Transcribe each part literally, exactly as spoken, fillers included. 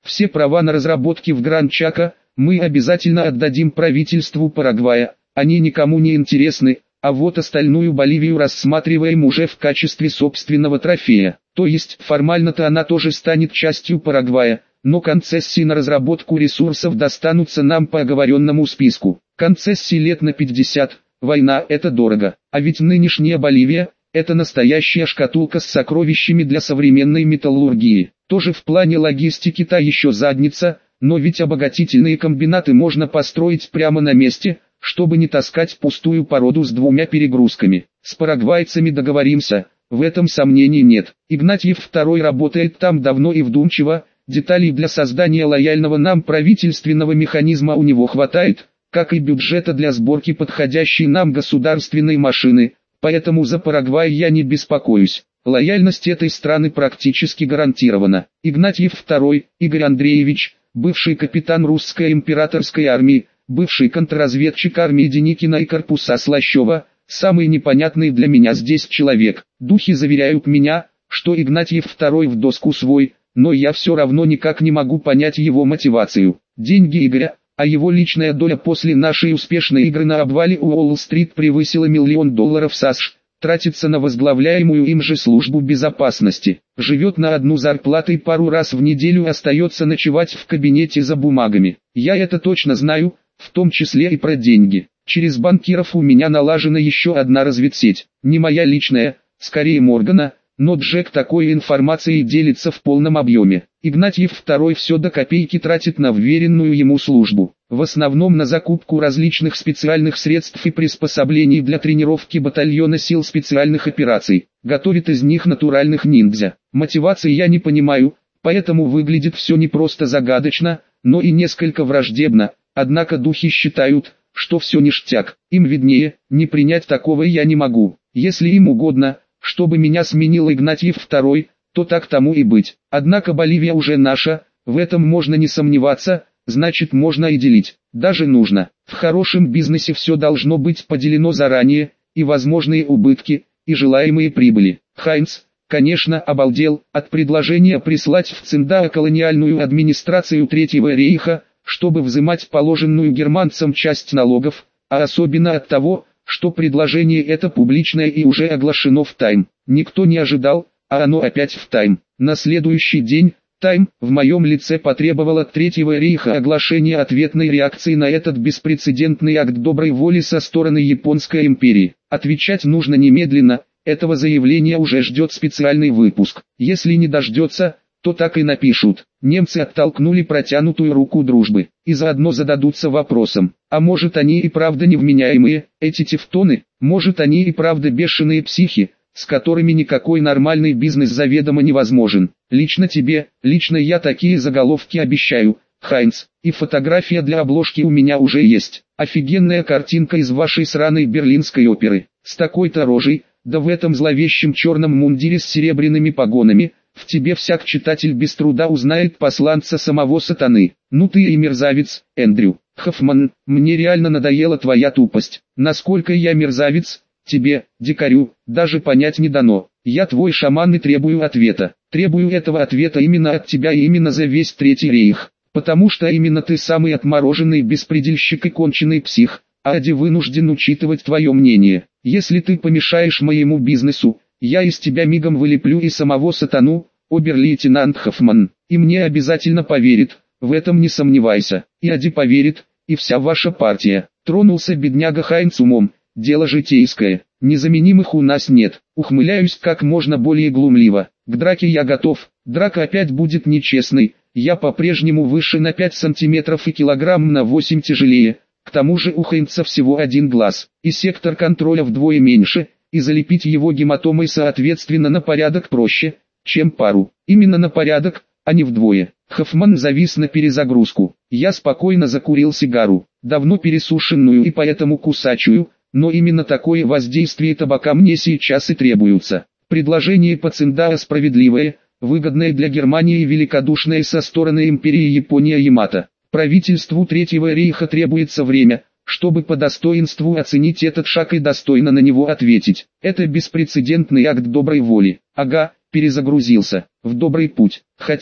Все права на разработки в Гран-Чако мы обязательно отдадим правительству Парагвая, они никому не интересны, а вот остальную Боливию рассматриваем уже в качестве собственного трофея. То есть формально-то она тоже станет частью Парагвая, но концессии на разработку ресурсов достанутся нам по оговоренному списку. Концессии лет на пятьдесят, война – это дорого, а ведь нынешняя Боливия – это настоящая шкатулка с сокровищами для современной металлургии. Тоже в плане логистики та еще задница, но ведь обогатительные комбинаты можно построить прямо на месте, чтобы не таскать пустую породу с двумя перегрузками. С парагвайцами договоримся, в этом сомнений нет. Игнатьев второй работает там давно и вдумчиво, деталей для создания лояльного нам правительственного механизма у него хватает, как и бюджета для сборки подходящей нам государственной машины, поэтому за Парагвай я не беспокоюсь. Лояльность этой страны практически гарантирована. Игнатьев второй, Игорь Андреевич, бывший капитан русской императорской армии, бывший контрразведчик армии Деникина и корпуса Слащева, самый непонятный для меня здесь человек. Духи заверяют меня, что Игнатьев второй в доску свой, но я все равно никак не могу понять его мотивацию. Деньги Игоря, а его личная доля после нашей успешной игры на обвале Уолл-стрит превысила миллион долларов США, тратится на возглавляемую им же службу безопасности, живет на одну зарплату и пару раз в неделю остается ночевать в кабинете за бумагами. Я это точно знаю, в том числе и про деньги. Через банкиров у меня налажена еще одна разведсеть, не моя личная, скорее Моргана, но Джек такой информацией делится в полном объеме. Игнатьев второй все до копейки тратит на вверенную ему службу, в основном на закупку различных специальных средств и приспособлений для тренировки батальона сил специальных операций, готовит из них натуральных ниндзя. Мотивации я не понимаю, поэтому выглядит все не просто загадочно, но и несколько враждебно, однако духи считают, что все ништяк, им виднее, не принять такого я не могу. Если им угодно, чтобы меня сменил Игнатьев второй, то так тому и быть. Однако Боливия уже наша, в этом можно не сомневаться, значит можно и делить. Даже нужно. В хорошем бизнесе все должно быть поделено заранее, и возможные убытки, и желаемые прибыли. Хайнц, конечно, обалдел от предложения прислать в Циндао колониальную администрацию Третьего рейха, чтобы взимать положенную германцам часть налогов, а особенно от того, что предложение это публичное и уже оглашено в Тайм. Никто не ожидал, а оно опять в Тайм. На следующий день, Тайм в моем лице потребовал от Третьего рейха оглашения ответной реакции на этот беспрецедентный акт доброй воли со стороны Японской империи. Отвечать нужно немедленно, этого заявления уже ждет специальный выпуск. Если не дождется, то так и напишут. Немцы оттолкнули протянутую руку дружбы, и заодно зададутся вопросом, а может они и правда невменяемые, эти тевтоны, может они и правда бешеные психи, с которыми никакой нормальный бизнес заведомо невозможен. Лично тебе, лично я такие заголовки обещаю, Хайнц, и фотография для обложки у меня уже есть. Офигенная картинка из вашей сраной берлинской оперы, с такой-то рожей, да в этом зловещем черном мундире с серебряными погонами. В тебе всяк читатель без труда узнает посланца самого сатаны. Ну ты и мерзавец, Эндрю. Хоффман, мне реально надоела твоя тупость. Насколько я мерзавец, тебе, дикарю, даже понять не дано. Я твой шаман и требую ответа. Требую этого ответа именно от тебя и именно за весь Третий рейх. Потому что именно ты самый отмороженный беспредельщик и конченый псих, а Ади вынужден учитывать твое мнение. Если ты помешаешь моему бизнесу, я из тебя мигом вылеплю и самого сатану, обер-лейтенант Хоффман, и мне обязательно поверит, в этом не сомневайся, и Ади поверит, и вся ваша партия. Тронулся бедняга Хайнц умом, дело житейское, незаменимых у нас нет, ухмыляюсь как можно более глумливо, к драке я готов, драка опять будет нечестной, я по-прежнему выше на пять сантиметров и килограмм на восемь тяжелее, к тому же у Хайнца всего один глаз, и сектор контроля вдвое меньше, и залепить его гематомой соответственно на порядок проще, чем пару. Именно на порядок, а не вдвое. Хоффман завис на перезагрузку. Я спокойно закурил сигару, давно пересушенную и поэтому кусачую, но именно такое воздействие табака мне сейчас и требуется. Предложение по Циндао справедливое, выгодное для Германии и великодушное со стороны империи Япония-Ямато. Правительству Третьего рейха требуется время, чтобы по достоинству оценить этот шаг и достойно на него ответить. Это беспрецедентный акт доброй воли. Ага, перезагрузился, в добрый путь. Хотя,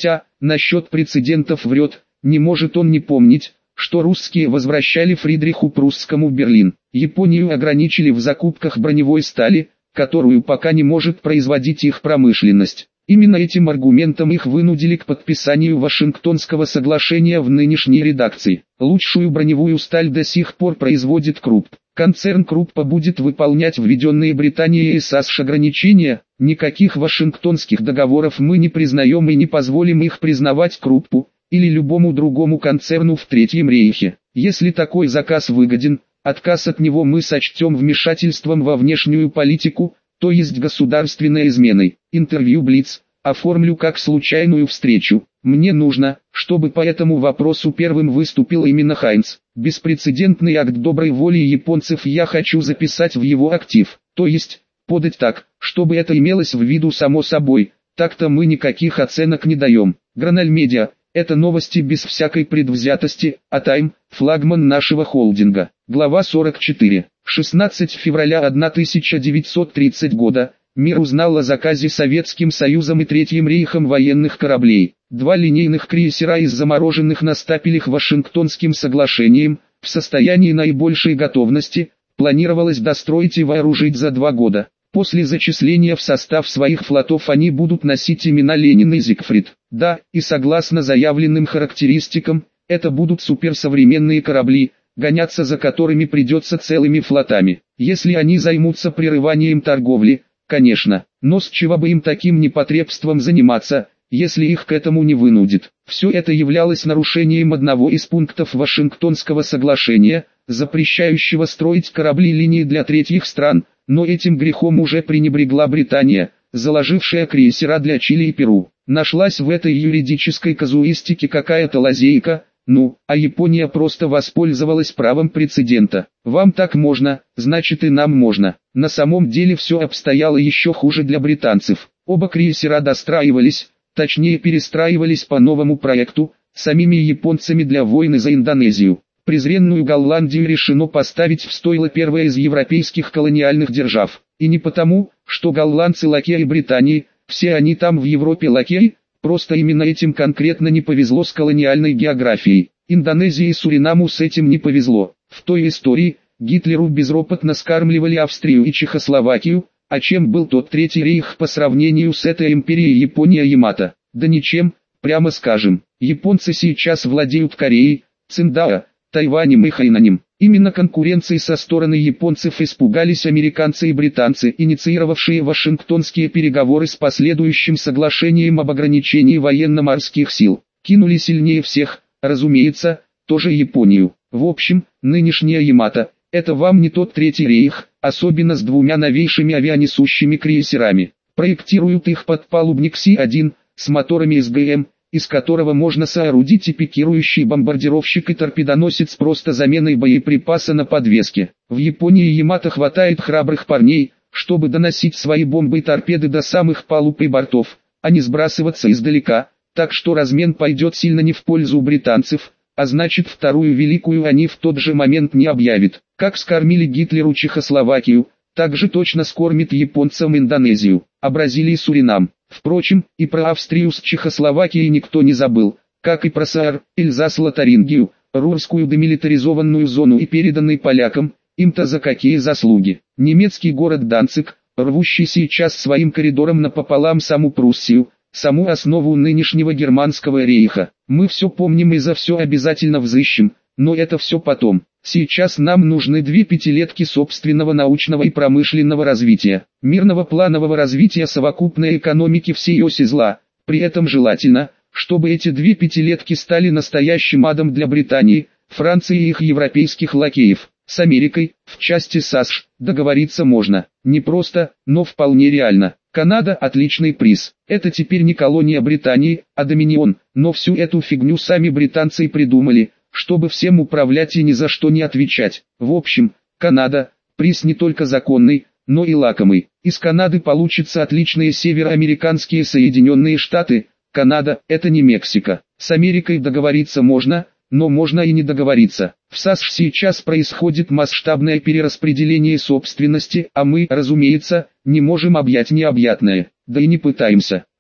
насчет прецедентов врет, не может он не помнить, что русские возвращали Фридриху Прусскому Берлин. Японию ограничили в закупках броневой стали, которую пока не может производить их промышленность. Именно этим аргументом их вынудили к подписанию Вашингтонского соглашения в нынешней редакции. Лучшую броневую сталь до сих пор производит Крупп. Концерн Круппа будет выполнять введенные Британией и САСШ ограничения. Никаких Вашингтонских договоров мы не признаем и не позволим их признавать Круппу или любому другому концерну в Третьем Рейхе. Если такой заказ выгоден, отказ от него мы сочтем вмешательством во внешнюю политику, то есть государственной изменой. Интервью Блиц оформлю как случайную встречу. Мне нужно, чтобы по этому вопросу первым выступил именно Хайнц. Беспрецедентный акт доброй воли японцев я хочу записать в его актив, то есть подать так, чтобы это имелось в виду само собой. Так-то мы никаких оценок не даем. Граналь Медиа. Это новости без всякой предвзятости, а Тайм – флагман нашего холдинга. Глава сорок четыре. шестнадцатого февраля тысяча девятьсот тридцатого года. Мир узнал о заказе Советским Союзом и Третьим Рейхом военных кораблей. Два линейных крейсера из замороженных на стапелях Вашингтонским соглашением, в состоянии наибольшей готовности, планировалось достроить и вооружить за два года. После зачисления в состав своих флотов они будут носить имена Ленин и Зигфрид. Да, и согласно заявленным характеристикам, это будут суперсовременные корабли, гоняться за которыми придется целыми флотами. Если они займутся прерыванием торговли, конечно, но с чего бы им таким непотребством заниматься, если их к этому не вынудит. Все это являлось нарушением одного из пунктов Вашингтонского соглашения, запрещающего строить корабли линии для третьих стран, но этим грехом уже пренебрегла Британия, заложившая крейсера для Чили и Перу. Нашлась в этой юридической казуистике какая-то лазейка, ну, а Япония просто воспользовалась правом прецедента. Вам так можно, значит и нам можно. На самом деле все обстояло еще хуже для британцев. Оба крейсера достраивались, точнее перестраивались по новому проекту, самими японцами для войны за Индонезию. Презренную Голландию решено поставить в стойло первой из европейских колониальных держав. И не потому, что голландцы лакеи Британии, все они там в Европе лакеи, просто именно этим конкретно не повезло с колониальной географией. Индонезии и Суринаму с этим не повезло. В той истории, Гитлеру безропотно скармливали Австрию и Чехословакию, а чем был тот Третий Рейх по сравнению с этой империей Япония-Ямато? Да ничем, прямо скажем. Японцы сейчас владеют Кореей, Циндао, Тайванем и Хайнанем. Именно конкуренции со стороны японцев испугались американцы и британцы, инициировавшие Вашингтонские переговоры с последующим соглашением об ограничении военно-морских сил. Кинули сильнее всех, разумеется, тоже Японию. В общем, нынешняя Ямато – это вам не тот Третий Рейх, особенно с двумя новейшими авианесущими крейсерами. Проектируют их подпалубник Си один, с моторами эс гэ эм, из которого можно соорудить и пикирующий бомбардировщик и торпедоносец просто заменой боеприпаса на подвеске. В Японии Ямато хватает храбрых парней, чтобы доносить свои бомбы и торпеды до самых палуб и бортов, а не сбрасываться издалека, так что размен пойдет сильно не в пользу британцев, а значит вторую великую они в тот же момент не объявят. Как скормили Гитлеру Чехословакию, так же точно скормит японцам Индонезию, а Бразилии Суринам. Впрочем, и про Австрию с Чехословакией никто не забыл, как и про Саар, Эльзас-Лотарингию, Рурскую демилитаризованную зону и переданный полякам, им-то за какие заслуги. Немецкий город Данциг, рвущий сейчас своим коридором напополам саму Пруссию, саму основу нынешнего германского рейха. Мы все помним и за все обязательно взыщем, но это все потом. Сейчас нам нужны две пятилетки собственного научного и промышленного развития, мирного планового развития совокупной экономики всей оси зла. При этом желательно, чтобы эти две пятилетки стали настоящим адом для Британии, Франции и их европейских лакеев. С Америкой, в части САСШ, договориться можно. Не просто, но вполне реально. Канада – отличный приз. Это теперь не колония Британии, а доминион, но всю эту фигню сами британцы и придумали, чтобы всем управлять и ни за что не отвечать. В общем, Канада – приз не только законный, но и лакомый. Из Канады получатся отличные североамериканские Соединенные Штаты. Канада – это не Мексика. С Америкой договориться можно, но можно и не договориться. В САСШ сейчас происходит масштабное перераспределение собственности, а мы, разумеется, не можем объять необъятное. Да и не пытаемся.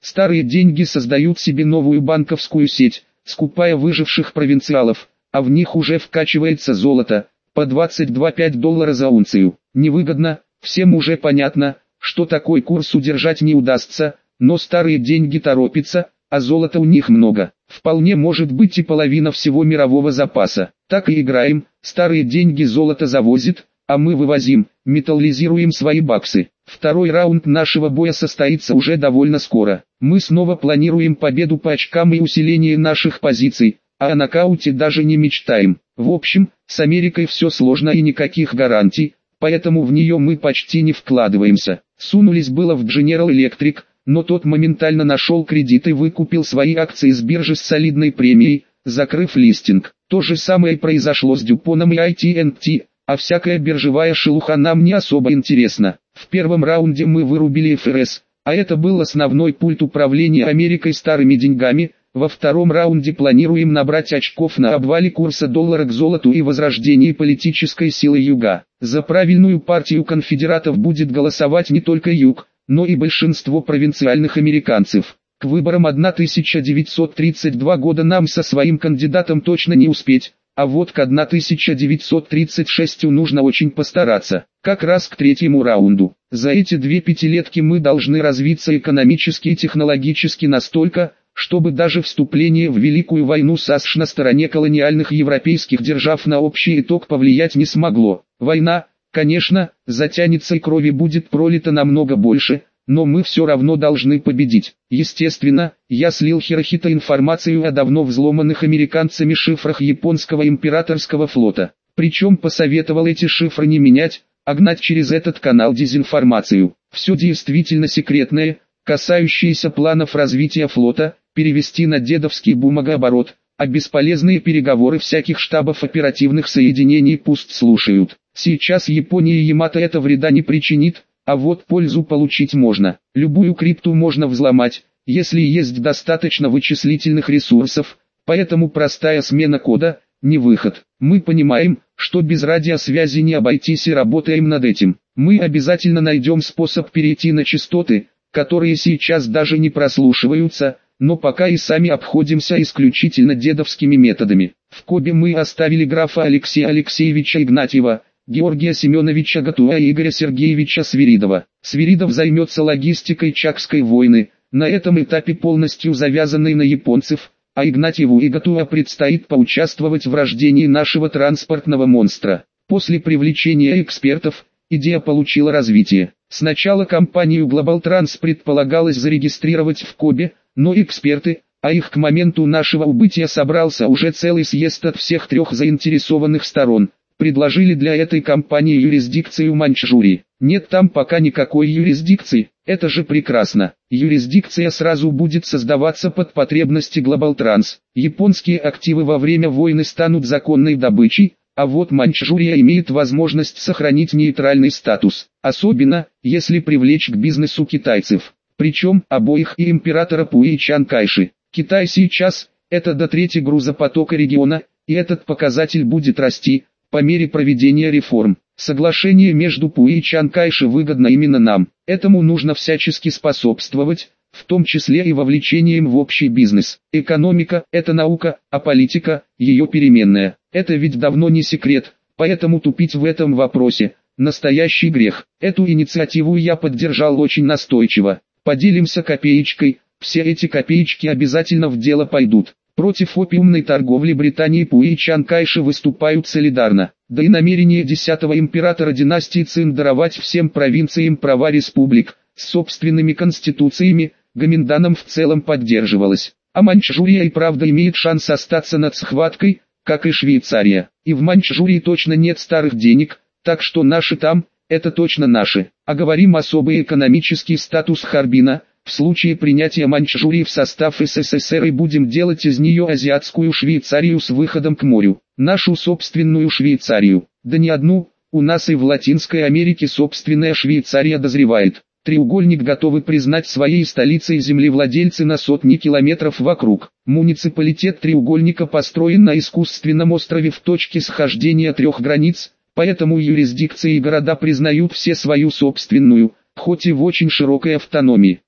Старые деньги создают себе новую банковскую сеть, скупая выживших провинциалов, а в них уже вкачивается золото, по двадцать два целых пять десятых доллара за унцию. Невыгодно, всем уже понятно, что такой курс удержать не удастся, но старые деньги торопятся, а золота у них много. Вполне может быть и половина всего мирового запаса. Так и играем, старые деньги золото завозит, а мы вывозим, металлизируем свои баксы. Второй раунд нашего боя состоится уже довольно скоро. Мы снова планируем победу по очкам и усиление наших позиций, а о нокауте даже не мечтаем. В общем, с Америкой все сложно и никаких гарантий, поэтому в нее мы почти не вкладываемся. Сунулись было в General Electric, но тот моментально нашел кредит и выкупил свои акции с биржи с солидной премией, закрыв листинг. То же самое произошло с Дюпоном и ай ти энд ти, а всякая биржевая шелуха нам не особо интересна. В первом раунде мы вырубили эф эр эс, а это был основной пульт управления Америкой старыми деньгами. Во втором раунде планируем набрать очков на обвале курса доллара к золоту и возрождении политической силы Юга. За правильную партию конфедератов будет голосовать не только Юг, но и большинство провинциальных американцев. К выборам тысяча девятьсот тридцать второго года нам со своим кандидатом точно не успеть, а вот к тысяча девятьсот тридцать шестому нужно очень постараться, как раз к третьему раунду. За эти две пятилетки мы должны развиться экономически и технологически настолько, чтобы даже вступление в Великую войну САСШ на стороне колониальных европейских держав на общий итог повлиять не смогло. Война, конечно, затянется и крови будет пролито намного больше, но мы все равно должны победить. Естественно, я слил Хирохито информацию о давно взломанных американцами шифрах японского императорского флота. Причем посоветовал эти шифры не менять, а гнать через этот канал дезинформацию. Все действительно секретное, касающееся планов развития флота, перевести на дедовский бумагооборот, а бесполезные переговоры всяких штабов оперативных соединений пусть слушают. Сейчас Японии и Ямато это вреда не причинит, а вот пользу получить можно. Любую крипту можно взломать, если есть достаточно вычислительных ресурсов, поэтому простая смена кода – не выход. Мы понимаем, что без радиосвязи не обойтись и работаем над этим. Мы обязательно найдем способ перейти на частоты, которые сейчас даже не прослушиваются, но пока и сами обходимся исключительно дедовскими методами. В Кобе мы оставили графа Алексея Алексеевича Игнатьева, Георгия Семеновича Гатуа и Игоря Сергеевича Свиридова. Свиридов займется логистикой Чакской войны, на этом этапе полностью завязанной на японцев, а Игнатьеву и Гатуа предстоит поучаствовать в рождении нашего транспортного монстра. После привлечения экспертов, идея получила развитие. Сначала компанию Global Trans предполагалось зарегистрировать в Кобе, но эксперты, а их к моменту нашего убытия собрался уже целый съезд от всех трех заинтересованных сторон, предложили для этой компании юрисдикцию Маньчжурии. Нет там пока никакой юрисдикции, это же прекрасно. Юрисдикция сразу будет создаваться под потребности Global Trans. Японские активы во время войны станут законной добычей, а вот Маньчжурия имеет возможность сохранить нейтральный статус, особенно, если привлечь к бизнесу китайцев. Причем, обоих и императора Пуи и Чан Кайши. Китай сейчас – это до трети грузопотока региона, и этот показатель будет расти по мере проведения реформ. Соглашение между Пуи и Чан Кайши выгодно именно нам. Этому нужно всячески способствовать, в том числе и вовлечением в общий бизнес. Экономика – это наука, а политика – ее переменная. Это ведь давно не секрет, поэтому тупить в этом вопросе – настоящий грех. Эту инициативу я поддержал очень настойчиво. Поделимся копеечкой, все эти копеечки обязательно в дело пойдут. Против опиумной торговли Британии Пуи и Чан Кайши выступают солидарно. Да и намерение десятого императора династии Цин даровать всем провинциям права республик, с собственными конституциями, Гоминданом в целом поддерживалось. А Маньчжурия и правда имеет шанс остаться над схваткой, как и Швейцария. И в Маньчжурии точно нет старых денег, так что наши там, это точно наши. Оговорим особый экономический статус Харбина. В случае принятия Маньчжурии в состав эс эс эс эр и будем делать из нее азиатскую Швейцарию с выходом к морю. Нашу собственную Швейцарию. Да не одну, у нас и в Латинской Америке собственная Швейцария дозревает. Треугольник готовы признать своей столицей землевладельцы на сотни километров вокруг. Муниципалитет треугольника построен на искусственном острове в точке схождения трех границ, поэтому юрисдикции и города признают все свою собственную, хоть и в очень широкой автономии.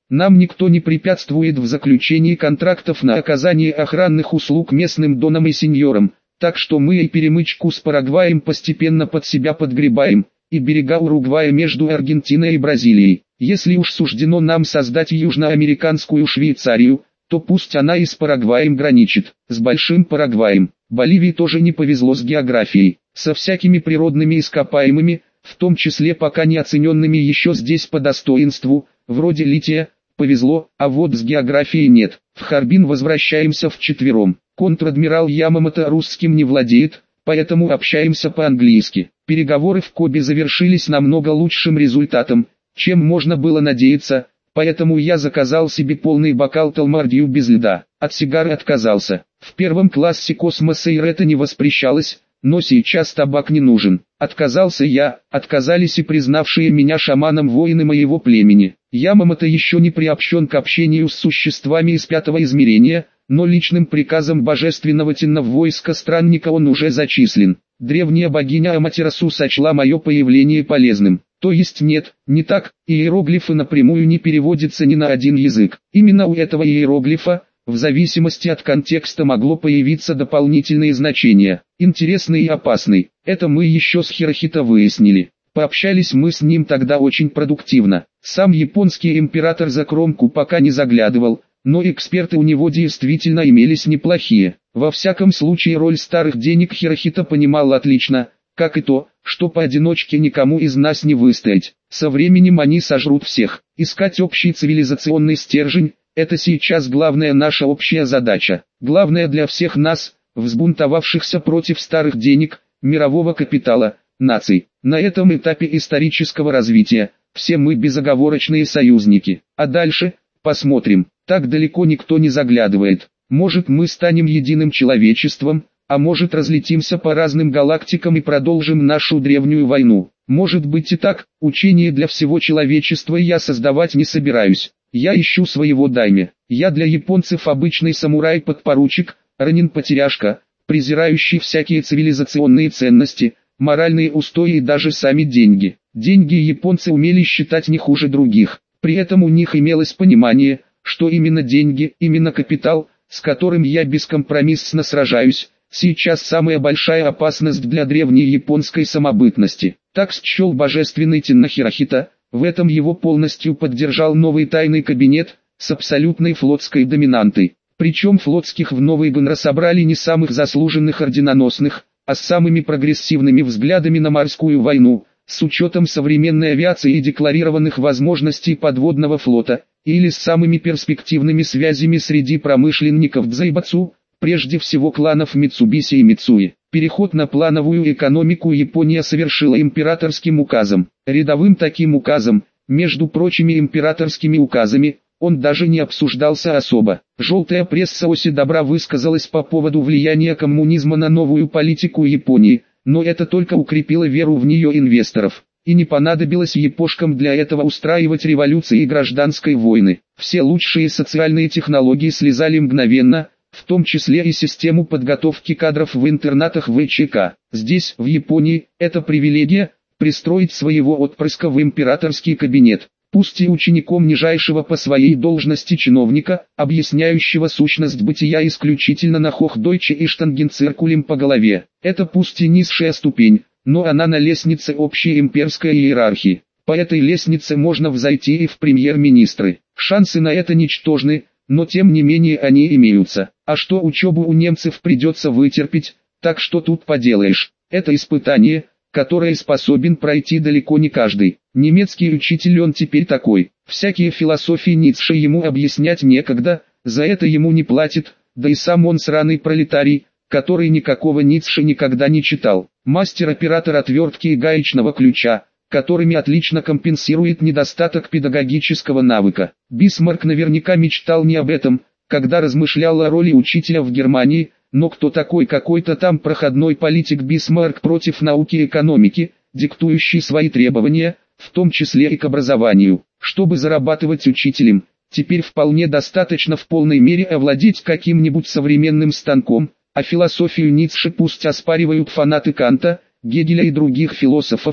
Нам никто не препятствует в заключении контрактов на оказание охранных услуг местным донам и сеньорам, так что мы и перемычку с Парагваем постепенно под себя подгребаем, и берега Уругвая между Аргентиной и Бразилией. Если уж суждено нам создать южноамериканскую Швейцарию, то пусть она и с Парагваем граничит, с Большим Парагваем. Боливии тоже не повезло с географией, со всякими природными ископаемыми, в том числе пока не оцененными еще здесь по достоинству, вроде лития, повезло, а вот с географией нет. В Харбин возвращаемся вчетвером. Контр-адмирал Ямамото русским не владеет, поэтому общаемся по-английски. Переговоры в Кобе завершились намного лучшим результатом, чем можно было надеяться, поэтому я заказал себе полный бокал Талмардию без льда. От сигары отказался. В первом классе космоса и это не воспрещалось, но сейчас табак не нужен. Отказался я, отказались и признавшие меня шаманом воины моего племени. Ямамото еще не приобщен к общению с существами из пятого измерения, но личным приказом божественного Тенна в войско странника он уже зачислен. Древняя богиня Аматерасу сочла мое появление полезным. То есть нет, не так, иероглифы напрямую не переводятся ни на один язык. Именно у этого иероглифа, в зависимости от контекста, могло появиться дополнительные значения. Интересный и опасный. Это мы еще с Хирохито выяснили. Пообщались мы с ним тогда очень продуктивно. Сам японский император за кромку пока не заглядывал, но эксперты у него действительно имелись неплохие. Во всяком случае роль старых денег Хирохито понимал отлично, как и то, что поодиночке никому из нас не выстоять. Со временем они сожрут всех. Искать общий цивилизационный стержень – это сейчас главная наша общая задача. Главное для всех нас, взбунтовавшихся против старых денег, мирового капитала, наций. На этом этапе исторического развития, все мы безоговорочные союзники. А дальше, посмотрим, так далеко никто не заглядывает. Может мы станем единым человечеством, а может разлетимся по разным галактикам и продолжим нашу древнюю войну. Может быть и так, учение для всего человечества я создавать не собираюсь. Я ищу своего дайме. Я для японцев обычный самурай-подпоручик, ранин-потеряшка, презирающий всякие цивилизационные ценности, моральные устои и даже сами деньги. Деньги японцы умели считать не хуже других. При этом у них имелось понимание, что именно деньги, именно капитал, с которым я бескомпромиссно сражаюсь, сейчас самая большая опасность для древней японской самобытности. Так счел божественный Тенна Хирохито, в этом его полностью поддержал новый тайный кабинет, с абсолютной флотской доминантой. Причем флотских в новый ГНР собрали не самых заслуженных орденоносных, а с самыми прогрессивными взглядами на морскую войну, с учетом современной авиации и декларированных возможностей подводного флота, или с самыми перспективными связями среди промышленников Дзайбацу, прежде всего кланов Митсубиси и Мицуи. Переход на плановую экономику Япония совершила императорским указом. Рядовым таким указом, между прочими императорскими указами, он даже не обсуждался особо. Желтая пресса оси добра высказалась по поводу влияния коммунизма на новую политику Японии, но это только укрепило веру в нее инвесторов. И не понадобилось япошкам для этого устраивать революции и гражданской войны. Все лучшие социальные технологии слезали мгновенно, в том числе и систему подготовки кадров в интернатах ВЧК. Здесь, в Японии, это привилегия – пристроить своего отпрыска в императорский кабинет. Пусть и учеником нижайшего по своей должности чиновника, объясняющего сущность бытия исключительно на Хохдойче и Штангенциркулем по голове. Это пусть и низшая ступень, но она на лестнице общей имперской иерархии. По этой лестнице можно взойти и в премьер-министры. Шансы на это ничтожны, но тем не менее они имеются. А что учебу у немцев придется вытерпеть, так что тут поделаешь. Это испытание, которое способен пройти далеко не каждый. Немецкий учитель он теперь такой. Всякие философии Ницше ему объяснять некогда, за это ему не платят, да и сам он сраный пролетарий, который никакого Ницше никогда не читал. Мастер-оператор отвертки и гаечного ключа, которыми отлично компенсирует недостаток педагогического навыка. Бисмарк наверняка мечтал не об этом, когда размышлял о роли учителя в Германии, но кто такой какой-то там проходной политик Бисмарк против науки и экономики, диктующий свои требования, в том числе и к образованию. Чтобы зарабатывать учителем, теперь вполне достаточно в полной мере овладеть каким-нибудь современным станком, а философию Ницше пусть оспаривают фанаты Канта, Гегеля и других философов,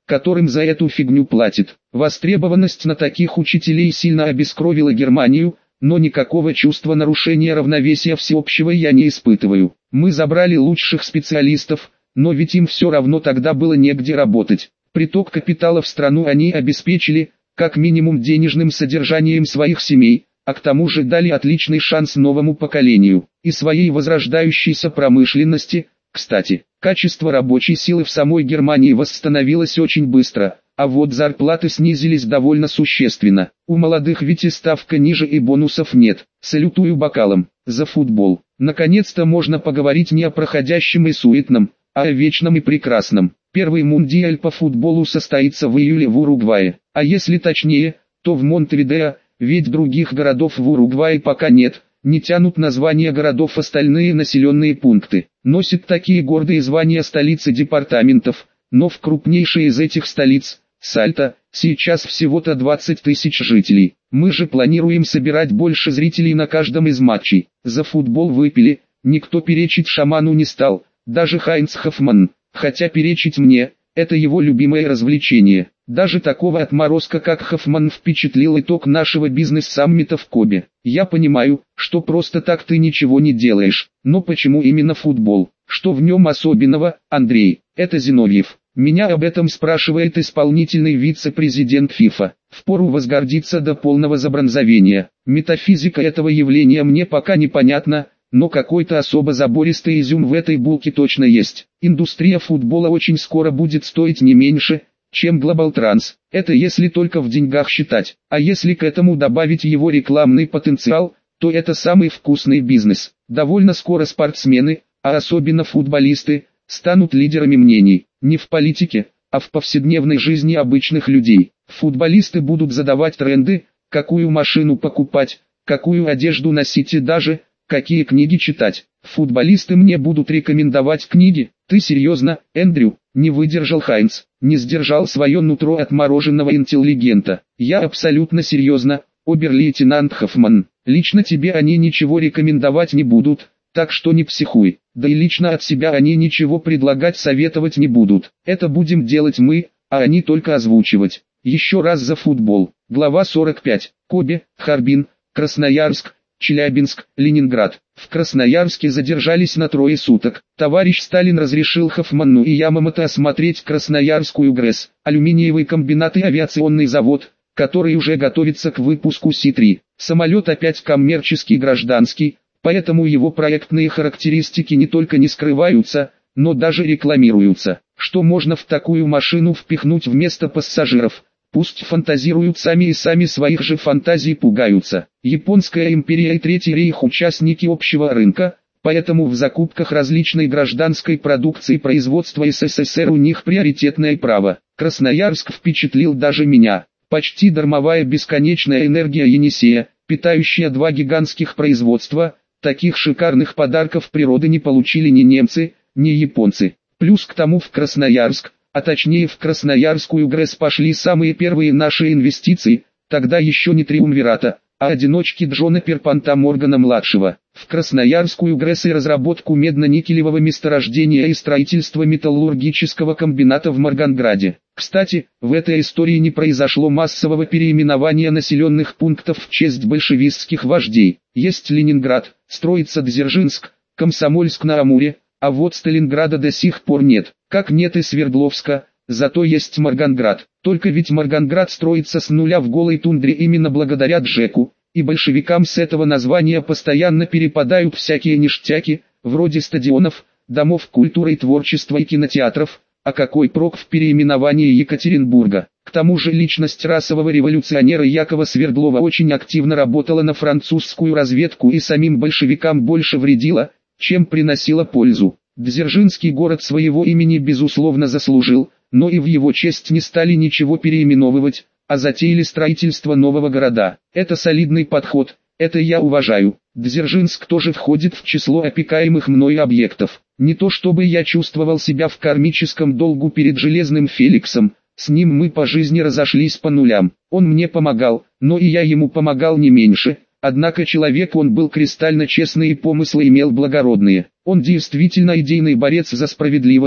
которым за эту фигню платят. Востребованность на таких учителей сильно обескровила Германию, но никакого чувства нарушения равновесия всеобщего я не испытываю. Мы забрали лучших специалистов, но ведь им все равно тогда было негде работать. Приток капитала в страну они обеспечили, как минимум денежным содержанием своих семей, а к тому же дали отличный шанс новому поколению и своей возрождающейся промышленности. Кстати, качество рабочей силы в самой Германии восстановилось очень быстро, а вот зарплаты снизились довольно существенно. У молодых ведь и ставка ниже и бонусов нет. Салютую бокалом за футбол. Наконец-то можно поговорить не о проходящем и суетном, а о вечном и прекрасном. Первый мундиаль по футболу состоится в июле в Уругвае, а если точнее, то в Монтевидео, ведь других городов в Уругвае пока нет, не тянут названия городов остальные населенные пункты. Носит такие гордые звания столицы департаментов, но в крупнейшей из этих столиц, Сальто, сейчас всего-то двадцать тысяч жителей. Мы же планируем собирать больше зрителей на каждом из матчей. За футбол выпили, никто перечить шаману не стал, даже Хайнц Хоффман, хотя перечить мне, это его любимое развлечение. Даже такого отморозка как Хоффман впечатлил итог нашего бизнес-саммита в Кобе. Я понимаю, что просто так ты ничего не делаешь, но почему именно футбол? Что в нем особенного, Андрей? Это Зиновьев. Меня об этом спрашивает исполнительный вице-президент ФИФА. Впору возгордиться до полного забронзовения. Метафизика этого явления мне пока непонятна, но какой-то особо забористый изюм в этой булке точно есть. Индустрия футбола очень скоро будет стоить не меньше, чем Global Trans. Это если только в деньгах считать. А если к этому добавить его рекламный потенциал, то это самый вкусный бизнес. Довольно скоро спортсмены, а особенно футболисты, станут лидерами мнений. Не в политике, а в повседневной жизни обычных людей. Футболисты будут задавать тренды, какую машину покупать, какую одежду носить и даже, какие книги читать. Футболисты мне будут рекомендовать книги. Ты серьезно, Эндрю? Не выдержал Хайнц, не сдержал свое нутро отмороженного интеллигента. Я абсолютно серьезно, обер-лейтенант Хоффман. Лично тебе они ничего рекомендовать не будут, так что не психуй. Да и лично от себя они ничего предлагать советовать не будут. Это будем делать мы, а они только озвучивать. Еще раз за футбол. Глава сорок пять. Кобе, Харбин, Красноярск, Челябинск, Ленинград. В Красноярске задержались на трое суток. Товарищ Сталин разрешил Хоффману и Ямамото осмотреть Красноярскую ГРЭС, алюминиевый комбинат и авиационный завод, который уже готовится к выпуску Си три. Самолет опять коммерческий гражданский, поэтому его проектные характеристики не только не скрываются, но даже рекламируются. Что можно в такую машину впихнуть вместо пассажиров? Пусть фантазируют сами и сами своих же фантазий пугаются. Японская империя и Третий рейх участники общего рынка, поэтому в закупках различной гражданской продукции производства СССР у них приоритетное право. Красноярск впечатлил даже меня. Почти дармовая бесконечная энергия Енисея, питающая два гигантских производства. Таких шикарных подарков природы не получили ни немцы, ни японцы. Плюс к тому в Красноярск, а точнее в Красноярскую ГРЭС пошли самые первые наши инвестиции, тогда еще не триумвирата, а одиночки Джона Перпанта Моргана-младшего. В Красноярскую ГРЭС и разработку медно-никелевого месторождения и строительство металлургического комбината в Марганграде. Кстати, в этой истории не произошло массового переименования населенных пунктов в честь большевистских вождей. Есть Ленинград, строится Дзержинск, Комсомольск-на-Амуре, а вот Сталинграда до сих пор нет. Как нет и Свердловска, зато есть Марганград. Только ведь Марганград строится с нуля в голой тундре именно благодаря Джеку, и большевикам с этого названия постоянно перепадают всякие ништяки, вроде стадионов, домов культуры и творчества и кинотеатров. А какой прок в переименовании Екатеринбурга? К тому же личность расового революционера Якова Свердлова очень активно работала на французскую разведку и самим большевикам больше вредила, чем приносила пользу. Дзержинский город своего имени безусловно заслужил, но и в его честь не стали ничего переименовывать, а затеяли строительство нового города. Это солидный подход, это я уважаю. Дзержинск тоже входит в число опекаемых мной объектов. Не то чтобы я чувствовал себя в кармическом долгу перед Железным Феликсом, с ним мы по жизни разошлись по нулям. Он мне помогал, но и я ему помогал не меньше. Однако человек он был кристально честный и помыслы имел благородные. Он действительно идейный борец за справедливость,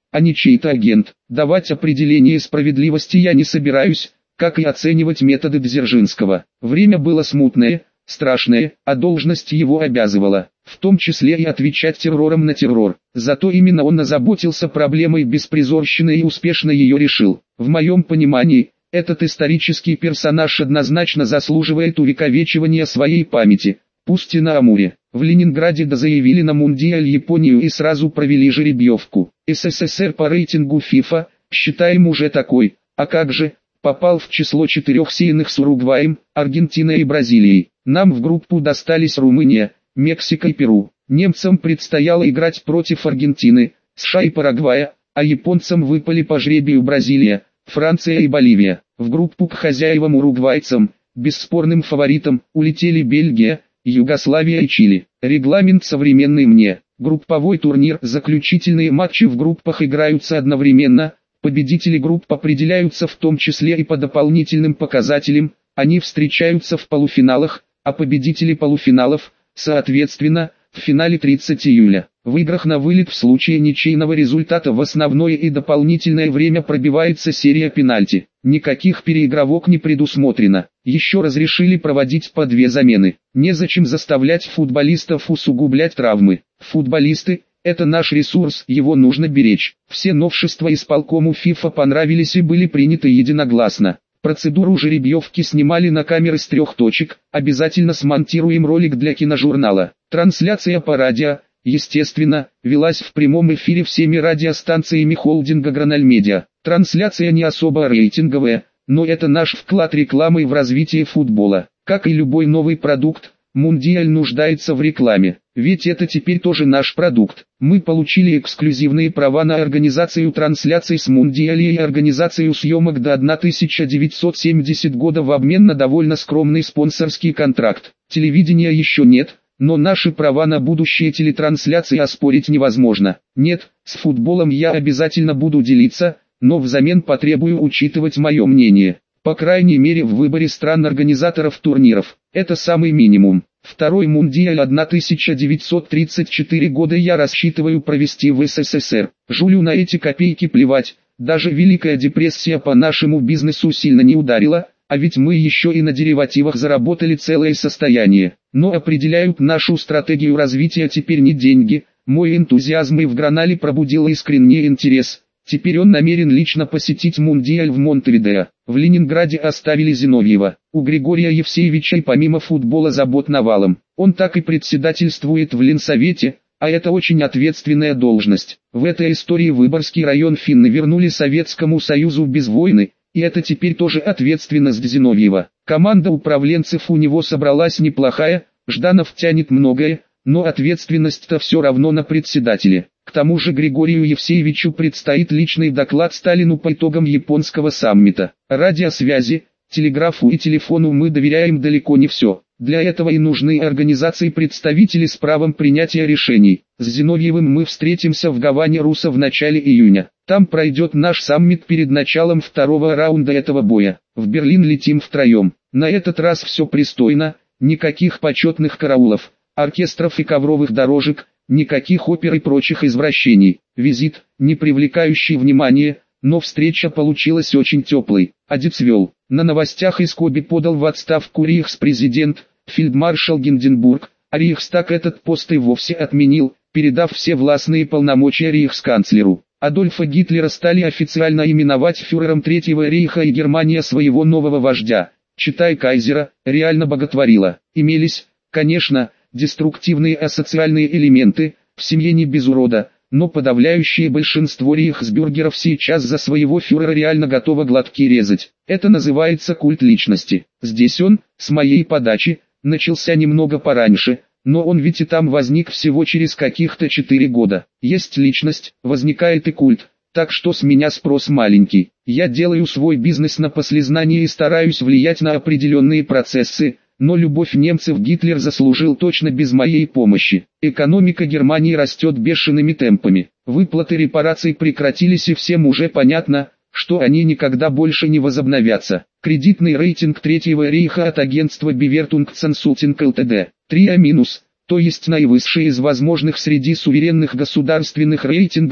а не чей-то агент. Давать определение справедливости я не собираюсь, как и оценивать методы Дзержинского. Время было смутное, страшное, а должность его обязывала, в том числе и отвечать террором на террор. Зато именно он озаботился проблемой беспризорщины и успешно ее решил. В моем понимании, этот исторический персонаж однозначно заслуживает увековечивания своей памяти, пусть и на Амуре. В Ленинграде дозаявили на Мундиаль Японию и сразу провели жеребьевку. СССР по рейтингу ФИФА, считаем уже такой, а как же, попал в число четырех сеянных с Уругваем, Аргентиной и Бразилией. Нам в группу достались Румыния, Мексика и Перу. Немцам предстояло играть против Аргентины, США и Парагвая, а японцам выпали по жребию Бразилия, Франция и Боливия. В группу к хозяевам-уругвайцам, бесспорным фаворитам, улетели Бельгия, Югославия и Чили. Регламент современный мне. Групповой турнир, заключительные матчи в группах играются одновременно, победители групп определяются в том числе и по дополнительным показателям, они встречаются в полуфиналах, а победители полуфиналов, соответственно, в финале тридцатого июля. В играх на вылет в случае ничейного результата в основное и дополнительное время пробивается серия пенальти. Никаких переигровок не предусмотрено. Еще разрешили проводить по две замены. Незачем заставлять футболистов усугублять травмы. Футболисты – это наш ресурс, его нужно беречь. Все новшества исполкому ФИФА понравились и были приняты единогласно. Процедуру жеребьевки снимали на камеры с трех точек, обязательно смонтируем ролик для киножурнала. Трансляция по радио, естественно, велась в прямом эфире всеми радиостанциями холдинга Гранальмедиа. Трансляция не особо рейтинговая, но это наш вклад рекламой в развитие футбола. Как и любой новый продукт, Мундиаль нуждается в рекламе, ведь это теперь тоже наш продукт. Мы получили эксклюзивные права на организацию трансляций с Мундиаля и организацию съемок до тысяча девятьсот семидесятого года в обмен на довольно скромный спонсорский контракт. Телевидения еще нет, но наши права на будущие телетрансляции оспорить невозможно. Нет, с футболом я обязательно буду делиться, но взамен потребую учитывать мое мнение. По крайней мере в выборе стран-организаторов турниров. Это самый минимум. Второй Мундиаль тысяча девятьсот тридцать четвёртого года я рассчитываю провести в СССР. Жулю на эти копейки плевать, даже Великая депрессия по нашему бизнесу сильно не ударила, а ведь мы еще и на деривативах заработали целое состояние. Но определяют нашу стратегию развития теперь не деньги, мой энтузиазм и в Гранале пробудил искренний интерес. Теперь он намерен лично посетить Мундиаль в Монтевидео. В Ленинграде оставили Зиновьева. У Григория Евсеевича и помимо футбола забот навалом. Он так и председательствует в Ленсовете, а это очень ответственная должность. В этой истории Выборгский район финны вернули Советскому Союзу без войны, и это теперь тоже ответственность Зиновьева. Команда управленцев у него собралась неплохая, Жданов тянет многое, но ответственность-то все равно на председателе. К тому же Григорию Евсеевичу предстоит личный доклад Сталину по итогам японского саммита. Радиосвязи, телеграфу и телефону мы доверяем далеко не все. Для этого и нужны организации-представители с правом принятия решений. С Зиновьевым мы встретимся в Гаване Руса в начале июня. Там пройдет наш саммит перед началом второго раунда этого боя. В Берлин летим втроем. На этот раз все пристойно, никаких почетных караулов, оркестров и ковровых дорожек, никаких опер и прочих извращений. Визит, не привлекающий внимания, но встреча получилась очень теплой. Одицвел. На новостях из Коби подал в отставку рейхспрезидент, фельдмаршал Гинденбург, а Рейхстаг этот пост и вовсе отменил, передав все властные полномочия рейхсканцлеру. Адольфа Гитлера стали официально именовать фюрером Третьего рейха, и Германия своего нового вождя, читай кайзера, реально боготворила. Имелись, конечно, деструктивные асоциальные элементы, в семье не без урода, но подавляющее большинство рейхсбюргеров сейчас за своего фюрера реально готово глотки резать. Это называется культ личности. Здесь он, с моей подачи, начался немного пораньше, но он ведь и там возник всего через каких-то четыре года. Есть личность, возникает и культ, так что с меня спрос маленький. Я делаю свой бизнес на послезнание и стараюсь влиять на определенные процессы, но любовь немцев Гитлер заслужил точно без моей помощи. Экономика Германии растет бешеными темпами. Выплаты репараций прекратились, и всем уже понятно, что они никогда больше не возобновятся. Кредитный рейтинг Третьего рейха от агентства Bewertung Consulting Ltd. три А-, то есть наивысший из возможных среди суверенных государственных рейтингов,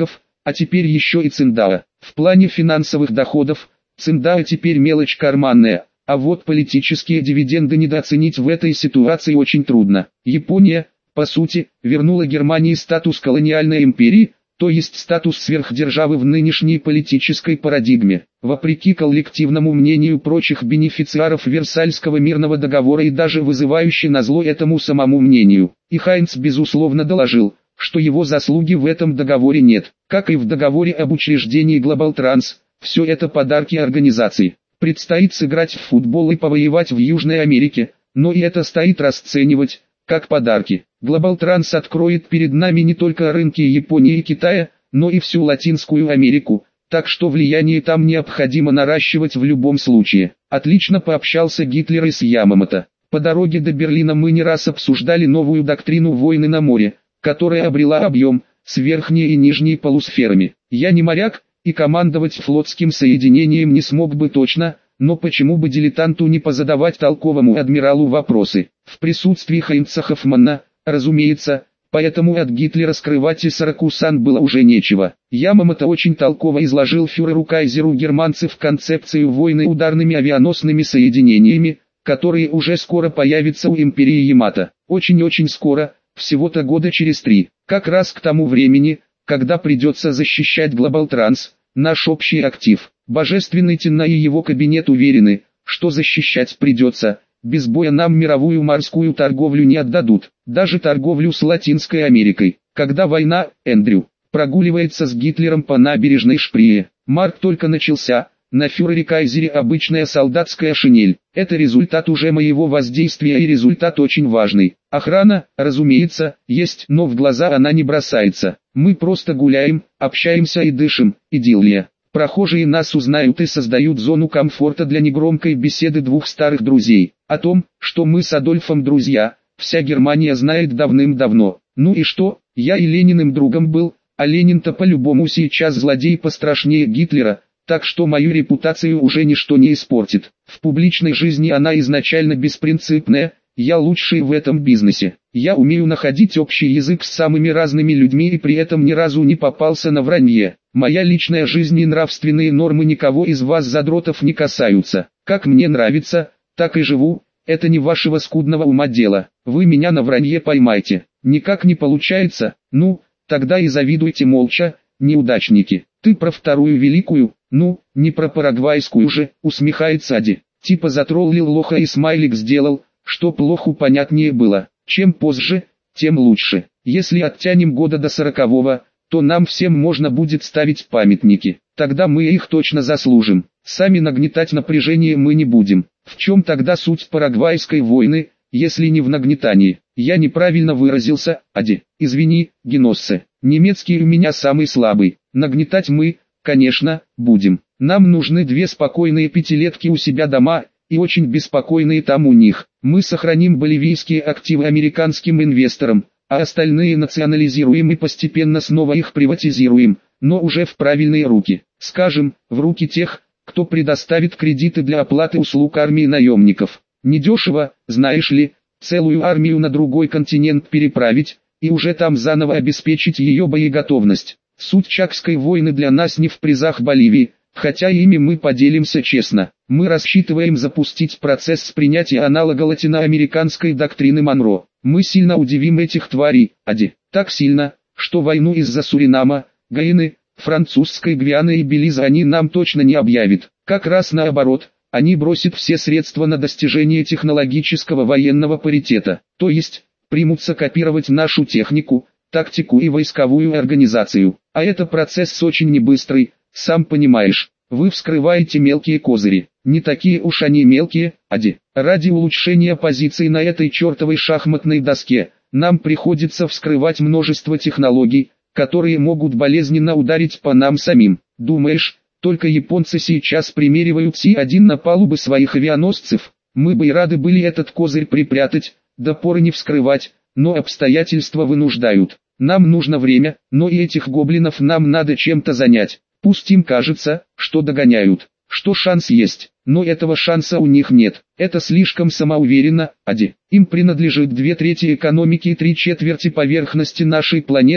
а теперь еще и Циндао. В плане финансовых доходов, Циндао теперь мелочь карманная, а вот политические дивиденды недооценить в этой ситуации очень трудно. Япония, по сути, вернула Германии статус колониальной империи, то есть статус сверхдержавы в нынешней политической парадигме. Вопреки коллективному мнению прочих бенефициаров Версальского мирного договора и даже вызывающий назло этому самому мнению. И Хайнц безусловно доложил, что его заслуги в этом договоре нет, как и в договоре об учреждении Global Trans. Все это подарки организации. Предстоит сыграть в футбол и повоевать в Южной Америке, но и это стоит расценивать как подарки. Global Trans откроет перед нами не только рынки Японии и Китая, но и всю Латинскую Америку, так что влияние там необходимо наращивать в любом случае. Отлично пообщался Гитлер и с Ямамото. По дороге до Берлина мы не раз обсуждали новую доктрину войны на море, которая обрела объем с верхней и нижней полусферами. Я не моряк, и командовать флотским соединением не смог бы точно, но почему бы дилетанту не позадавать толковому адмиралу вопросы? В присутствии Хайнца Хоффмана, разумеется, поэтому от Гитлера скрывать и Саракусан было уже нечего. Ямамото очень толково изложил фюреру Кайзеру германцев концепцию войны ударными авианосными соединениями, которые уже скоро появятся у империи Ямато. Очень-очень скоро, всего-то года через три, как раз к тому времени, когда придется защищать Global Trans, наш общий актив. Божественный Тина и его кабинет уверены, что защищать придется, без боя нам мировую морскую торговлю не отдадут, даже торговлю с Латинской Америкой. Когда война, Эндрю, прогуливается с Гитлером по набережной Шпрее, март только начался, на фюрере Кайзере обычная солдатская шинель. Это результат уже моего воздействия и результат очень важный. Охрана, разумеется, есть, но в глаза она не бросается. Мы просто гуляем, общаемся и дышим, идиллия. Прохожие нас узнают и создают зону комфорта для негромкой беседы двух старых друзей. О том, что мы с Адольфом друзья, вся Германия знает давным-давно. Ну и что, я и Лениным другом был, а Ленин-то по-любому сейчас злодей пострашнее Гитлера, так что мою репутацию уже ничто не испортит. В публичной жизни она изначально беспринципная, я лучший в этом бизнесе. Я умею находить общий язык с самыми разными людьми и при этом ни разу не попался на вранье. Моя личная жизнь и нравственные нормы никого из вас задротов не касаются. Как мне нравится, так и живу, это не вашего скудного ума дело. Вы меня на вранье поймайте. Никак не получается, ну, тогда и завидуйте молча, неудачники. Ты про вторую великую, ну, не про парагвайскую же, усмехается Ади. Типа затроллил лоха и смайлик сделал, что плохо понятнее было. Чем позже, тем лучше. Если оттянем года до сорокового, то нам всем можно будет ставить памятники. Тогда мы их точно заслужим. Сами нагнетать напряжение мы не будем. В чем тогда суть парагвайской войны, если не в нагнетании? Я неправильно выразился, Ади. Извини, Геноссе. Немецкий у меня самый слабый. Нагнетать мы, конечно, будем. Нам нужны две спокойные пятилетки у себя дома, и очень беспокойные там у них. Мы сохраним боливийские активы американским инвесторам, а остальные национализируем и постепенно снова их приватизируем, но уже в правильные руки. Скажем, в руки тех, кто предоставит кредиты для оплаты услуг армии наемников. Недешево, знаешь ли, целую армию на другой континент переправить, и уже там заново обеспечить ее боеготовность. Суть Чакской войны для нас не в призах Боливии, хотя ими мы поделимся честно. Мы рассчитываем запустить процесс с принятия аналога латиноамериканской доктрины Монро. Мы сильно удивим этих тварей, Ади. Так сильно, что войну из-за Суринама, Гаины, французской Гвианы и Белиза они нам точно не объявят. Как раз наоборот, они бросят все средства на достижение технологического военного паритета. То есть, примутся копировать нашу технику, тактику и войсковую организацию. А это процесс очень небыстрый, сам понимаешь. Вы вскрываете мелкие козыри. Не такие уж они мелкие, Ади. Ради улучшения позиций на этой чертовой шахматной доске, нам приходится вскрывать множество технологий, которые могут болезненно ударить по нам самим. Думаешь, только японцы сейчас примеривают Си один на палубы своих авианосцев? Мы бы и рады были этот козырь припрятать, до поры не вскрывать, но обстоятельства вынуждают. Нам нужно время, но и этих гоблинов нам надо чем-то занять. Пусть им кажется, что догоняют, что шанс есть, но этого шанса у них нет. Это слишком самоуверенно, Ади. Им принадлежит две трети экономики и три четверти поверхности нашей планеты,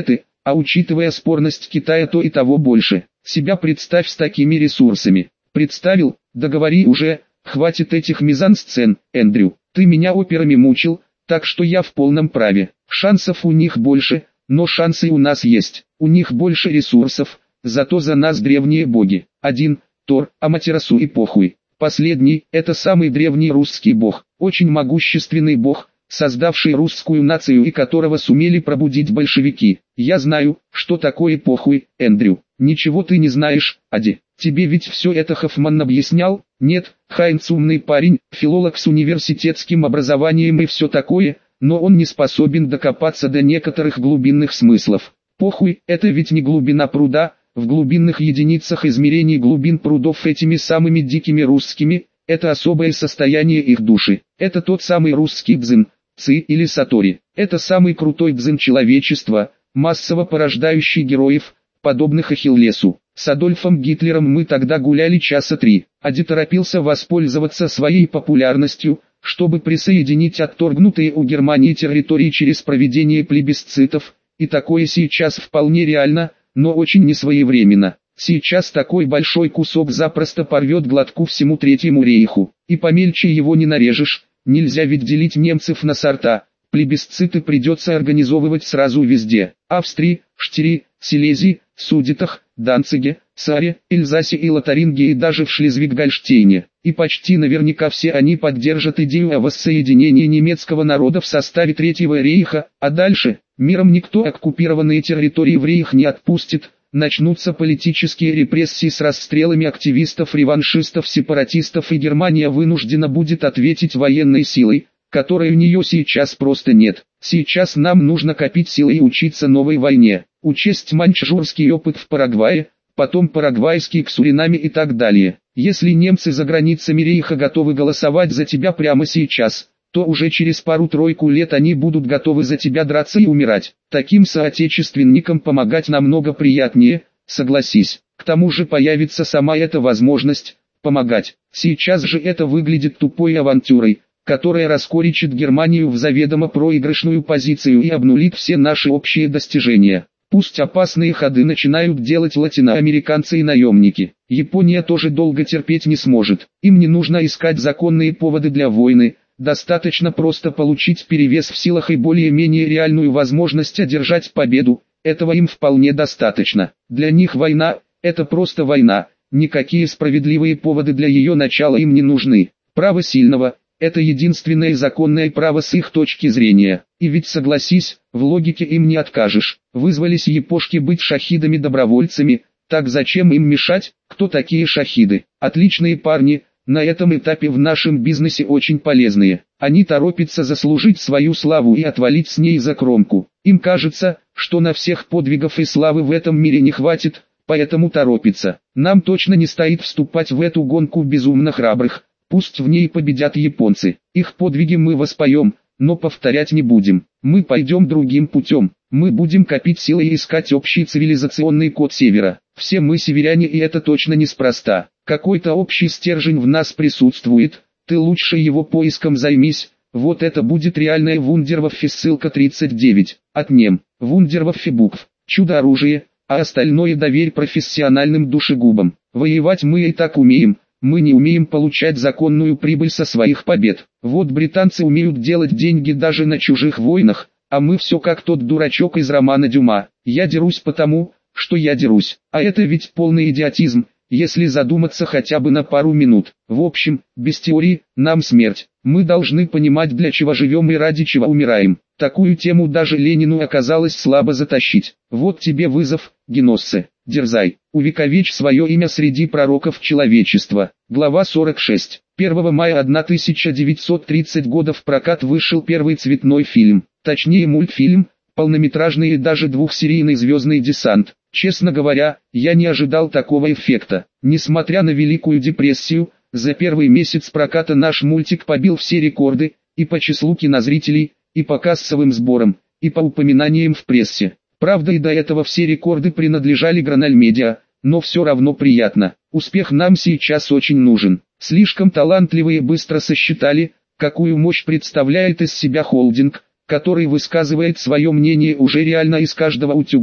а учитывая спорность Китая, то и того больше. Себя представь с такими ресурсами. Представил? Договори уже, хватит этих мизансцен, Эндрю. Ты меня операми мучил, так что я в полном праве. Шансов у них больше, но шансы у нас есть. У них больше ресурсов, зато за нас древние боги. Один – Тор, Аматерасу и похуй. Последний – это самый древний русский бог, очень могущественный бог, создавший русскую нацию и которого сумели пробудить большевики. Я знаю, что такое похуй, Эндрю. Ничего ты не знаешь, Ади. Тебе ведь все это Хоффман объяснял? Нет, Хайнц умный парень, филолог с университетским образованием и все такое, но он не способен докопаться до некоторых глубинных смыслов. Похуй, это ведь не глубина пруда, в глубинных единицах измерений глубин прудов этими самыми дикими русскими, это особое состояние их души. Это тот самый русский дзен, ци или сатори. Это самый крутой дзен человечества, массово порождающий героев, подобных Ахиллесу. С Адольфом Гитлером мы тогда гуляли часа три. Ади торопился воспользоваться своей популярностью, чтобы присоединить отторгнутые у Германии территории через проведение плебисцитов, и такое сейчас вполне реально, но очень несвоевременно. Сейчас такой большой кусок запросто порвет глотку всему Третьему рейху, и помельче его не нарежешь, нельзя ведь делить немцев на сорта, плебисциты придется организовывать сразу везде. Австрии, Штири, Силезии, Судетах, Данциге, Саре, Эльзасе и Лотарингии и даже в Шлезвиг-Гольштейне. И почти наверняка все они поддержат идею о воссоединении немецкого народа в составе Третьего рейха, а дальше, миром никто оккупированные территории в рейх не отпустит, начнутся политические репрессии с расстрелами активистов, реваншистов, сепаратистов, и Германия вынуждена будет ответить военной силой, которой у нее сейчас просто нет. Сейчас нам нужно копить силы и учиться новой войне, учесть маньчжурский опыт в Парагвае, потом парагвайский к Суринаме и так далее. Если немцы за границами рейха готовы голосовать за тебя прямо сейчас, то уже через пару-тройку лет они будут готовы за тебя драться и умирать. Таким соотечественникам помогать намного приятнее, согласись. К тому же появится сама эта возможность помогать. Сейчас же это выглядит тупой авантюрой, которая раскоричит Германию в заведомо проигрышную позицию и обнулит все наши общие достижения. Пусть опасные ходы начинают делать латиноамериканцы и наемники. Япония тоже долго терпеть не сможет. Им не нужно искать законные поводы для войны, достаточно просто получить перевес в силах и более-менее реальную возможность одержать победу, этого им вполне достаточно. Для них война – это просто война, никакие справедливые поводы для ее начала им не нужны. Право сильного – это единственное законное право с их точки зрения. И ведь согласись, в логике им не откажешь. Вызвались япошки быть шахидами-добровольцами, так зачем им мешать? Кто такие шахиды? Отличные парни, на этом этапе в нашем бизнесе очень полезные. Они торопятся заслужить свою славу и отвалить с ней за кромку. Им кажется, что на всех подвигов и славы в этом мире не хватит, поэтому торопятся. Нам точно не стоит вступать в эту гонку безумно храбрых. Пусть в ней победят японцы. Их подвиги мы воспоем, но повторять не будем. Мы пойдем другим путем. Мы будем копить силы и искать общий цивилизационный код Севера. Все мы северяне, и это точно неспроста. Какой-то общий стержень в нас присутствует. Ты лучше его поиском займись. Вот это будет реальная вундерваффе, ссылка тридцать девять. Отнем. Вундерваффе букв. Чудо-оружие, а остальное доверь профессиональным душегубам. Воевать мы и так умеем. Мы не умеем получать законную прибыль со своих побед. Вот британцы умеют делать деньги даже на чужих войнах, а мы все как тот дурачок из романа Дюма. Я дерусь потому, что я дерусь. А это ведь полный идиотизм, если задуматься хотя бы на пару минут. В общем, без теории, нам смерть. Мы должны понимать, для чего живем и ради чего умираем. Такую тему даже Ленину оказалось слабо затащить. Вот тебе вызов, Геноссе. Дерзай, увековечь свое имя среди пророков человечества. Глава сорок шесть. первого мая тысяча девятьсот тридцатого года в прокат вышел первый цветной фильм, точнее мультфильм, полнометражный и даже двухсерийный «Звездный десант». Честно говоря, я не ожидал такого эффекта. Несмотря на Великую депрессию, за первый месяц проката наш мультик побил все рекорды, и по числу кинозрителей, и по кассовым сборам, и по упоминаниям в прессе. Правда, и до этого все рекорды принадлежали Граналь Медиа, но все равно приятно. Успех нам сейчас очень нужен. Слишком талантливые быстро сосчитали, какую мощь представляет из себя холдинг, который высказывает свое мнение уже реально из каждого утюга,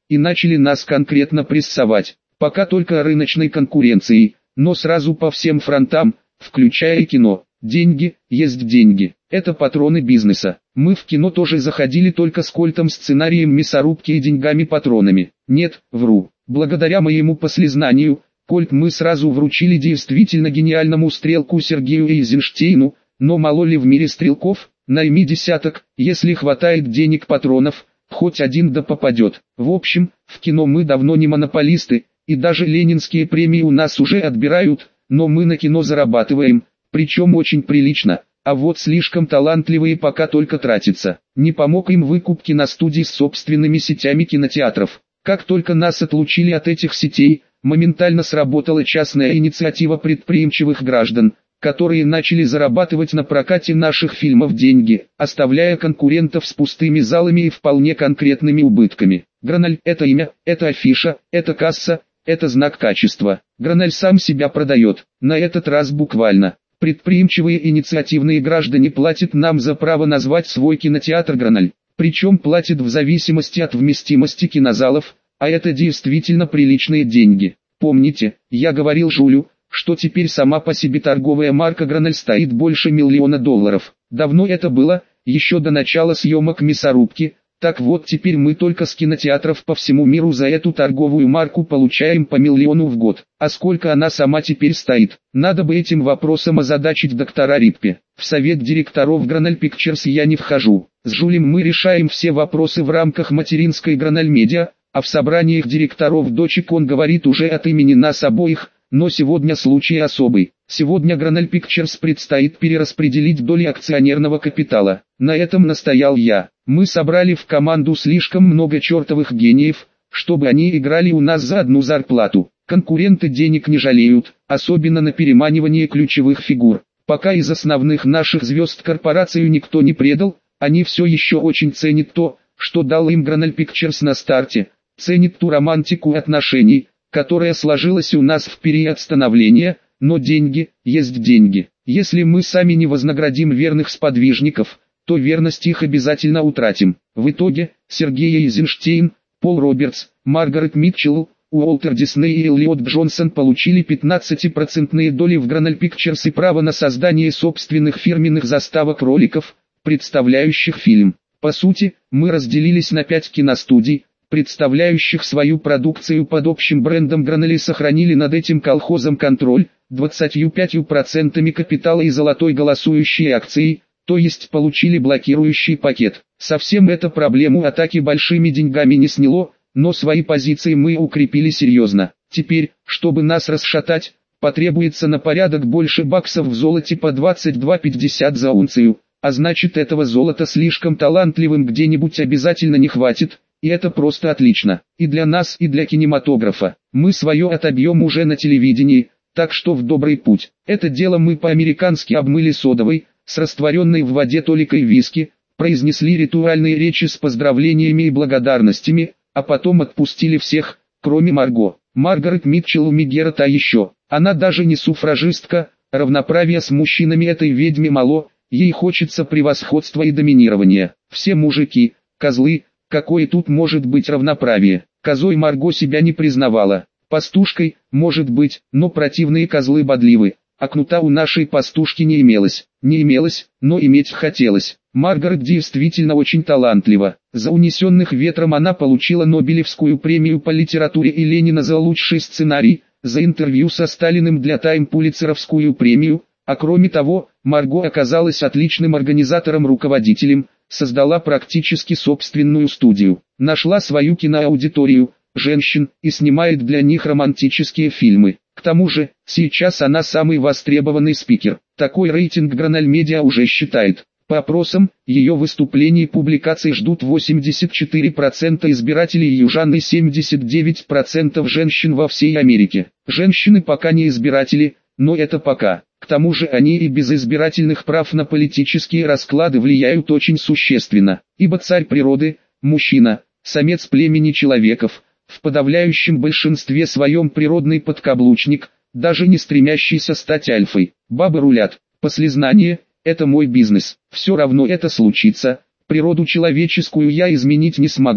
и начали нас конкретно прессовать. Пока только рыночной конкуренцией, но сразу по всем фронтам, включая и кино. Деньги, есть деньги. Это патроны бизнеса. Мы в кино тоже заходили только с культом, сценарием мясорубки и деньгами-патронами. Нет, вру. Благодаря моему послезнанию, кольт мы сразу вручили действительно гениальному стрелку Сергею Эйзенштейну, но мало ли в мире стрелков, найми десяток, если хватает денег патронов, хоть один да попадет. В общем, в кино мы давно не монополисты, и даже ленинские премии у нас уже отбирают, но мы на кино зарабатываем, причем очень прилично, а вот слишком талантливые пока только тратятся. Не помог им выкуп киностудий с собственными сетями кинотеатров. Как только нас отлучили от этих сетей, моментально сработала частная инициатива предприимчивых граждан, которые начали зарабатывать на прокате наших фильмов деньги, оставляя конкурентов с пустыми залами и вполне конкретными убытками. Граналь – это имя, это афиша, это касса, это знак качества. Граналь сам себя продает, на этот раз буквально. Предприимчивые инициативные граждане платят нам за право назвать свой кинотеатр Граналь. Причем платят в зависимости от вместимости кинозалов, а это действительно приличные деньги. Помните, я говорил Жулю, что теперь сама по себе торговая марка Граналь стоит больше миллиона долларов. Давно это было, еще до начала съемок «Мясорубки». Так вот, теперь мы только с кинотеатров по всему миру за эту торговую марку получаем по миллиону в год. А сколько она сама теперь стоит? Надо бы этим вопросом озадачить доктора Рипке. В совет директоров Граналь Pictures я не вхожу. С Жулем мы решаем все вопросы в рамках материнской Граналь Медиа, а в собраниях директоров дочек он говорит уже от имени нас обоих, но сегодня случай особый. Сегодня Граналь Pictures предстоит перераспределить доли акционерного капитала. На этом настоял я. Мы собрали в команду слишком много чертовых гениев, чтобы они играли у нас за одну зарплату. Конкуренты денег не жалеют, особенно на переманивание ключевых фигур. Пока из основных наших звезд корпорацию никто не предал, они все еще очень ценят то, что дал им Граналь Pictures на старте, ценят ту романтику отношений, которая сложилась у нас в период становления, но деньги, есть деньги. Если мы сами не вознаградим верных сподвижников, то верность их обязательно утратим. В итоге, Сергей Эйзенштейн, Пол Робертс, Маргарет Митчелл, Уолтер Дисней и Эллиот Джонсон получили пятнадцатипроцентные доли в Граналь Pictures и право на создание собственных фирменных заставок роликов, представляющих фильм. По сути, мы разделились на пять киностудий, представляющих свою продукцию под общим брендом Граналь, и сохранили над этим колхозом контроль, двадцатью пятью процентами капитала и золотой голосующей акцией, то есть получили блокирующий пакет. Совсем это проблему атаки большими деньгами не сняло, но свои позиции мы укрепили серьезно. Теперь, чтобы нас расшатать, потребуется на порядок больше баксов в золоте по двадцать два пятьдесят за унцию, а значит, этого золота слишком талантливым где-нибудь обязательно не хватит. И это просто отлично. И для нас, и для кинематографа. Мы свое отобьем уже на телевидении, так что в добрый путь. Это дело мы по-американски обмыли содовой, с растворенной в воде толикой виски, произнесли ритуальные речи с поздравлениями и благодарностями, а потом отпустили всех, кроме Марго. Маргарет Митчелл у Мегера та еще. Она даже не суфражистка, равноправия с мужчинами этой ведьме мало, ей хочется превосходства и доминирования. Все мужики, козлы. Какое тут может быть равноправие? Козой Марго себя не признавала. Пастушкой, может быть, но противные козлы бодливы. А кнута у нашей пастушки не имелось. Не имелось, но иметь хотелось. Маргарет действительно очень талантлива. За «Унесенных ветром» она получила Нобелевскую премию по литературе и Ленина за лучший сценарий, за интервью со Сталиным для Тайм Пулитцеровскую премию, а кроме того, Марго оказалась отличным организатором-руководителем, создала практически собственную студию, нашла свою киноаудиторию, женщин, и снимает для них романтические фильмы. К тому же, сейчас она самый востребованный спикер. Такой рейтинг Граналь Медиа уже считает. По опросам, ее выступлений и публикаций ждут восемьдесят четыре процента избирателей южан и семьдесят девять процентов женщин во всей Америке. Женщины пока не избиратели, но это пока. К тому же они и без избирательных прав на политические расклады влияют очень существенно, ибо царь природы, мужчина, самец племени человеков, в подавляющем большинстве своем природный подкаблучник, даже не стремящийся стать альфой. Бабы рулят, послезнание – это мой бизнес, все равно это случится, природу человеческую я изменить не смогу,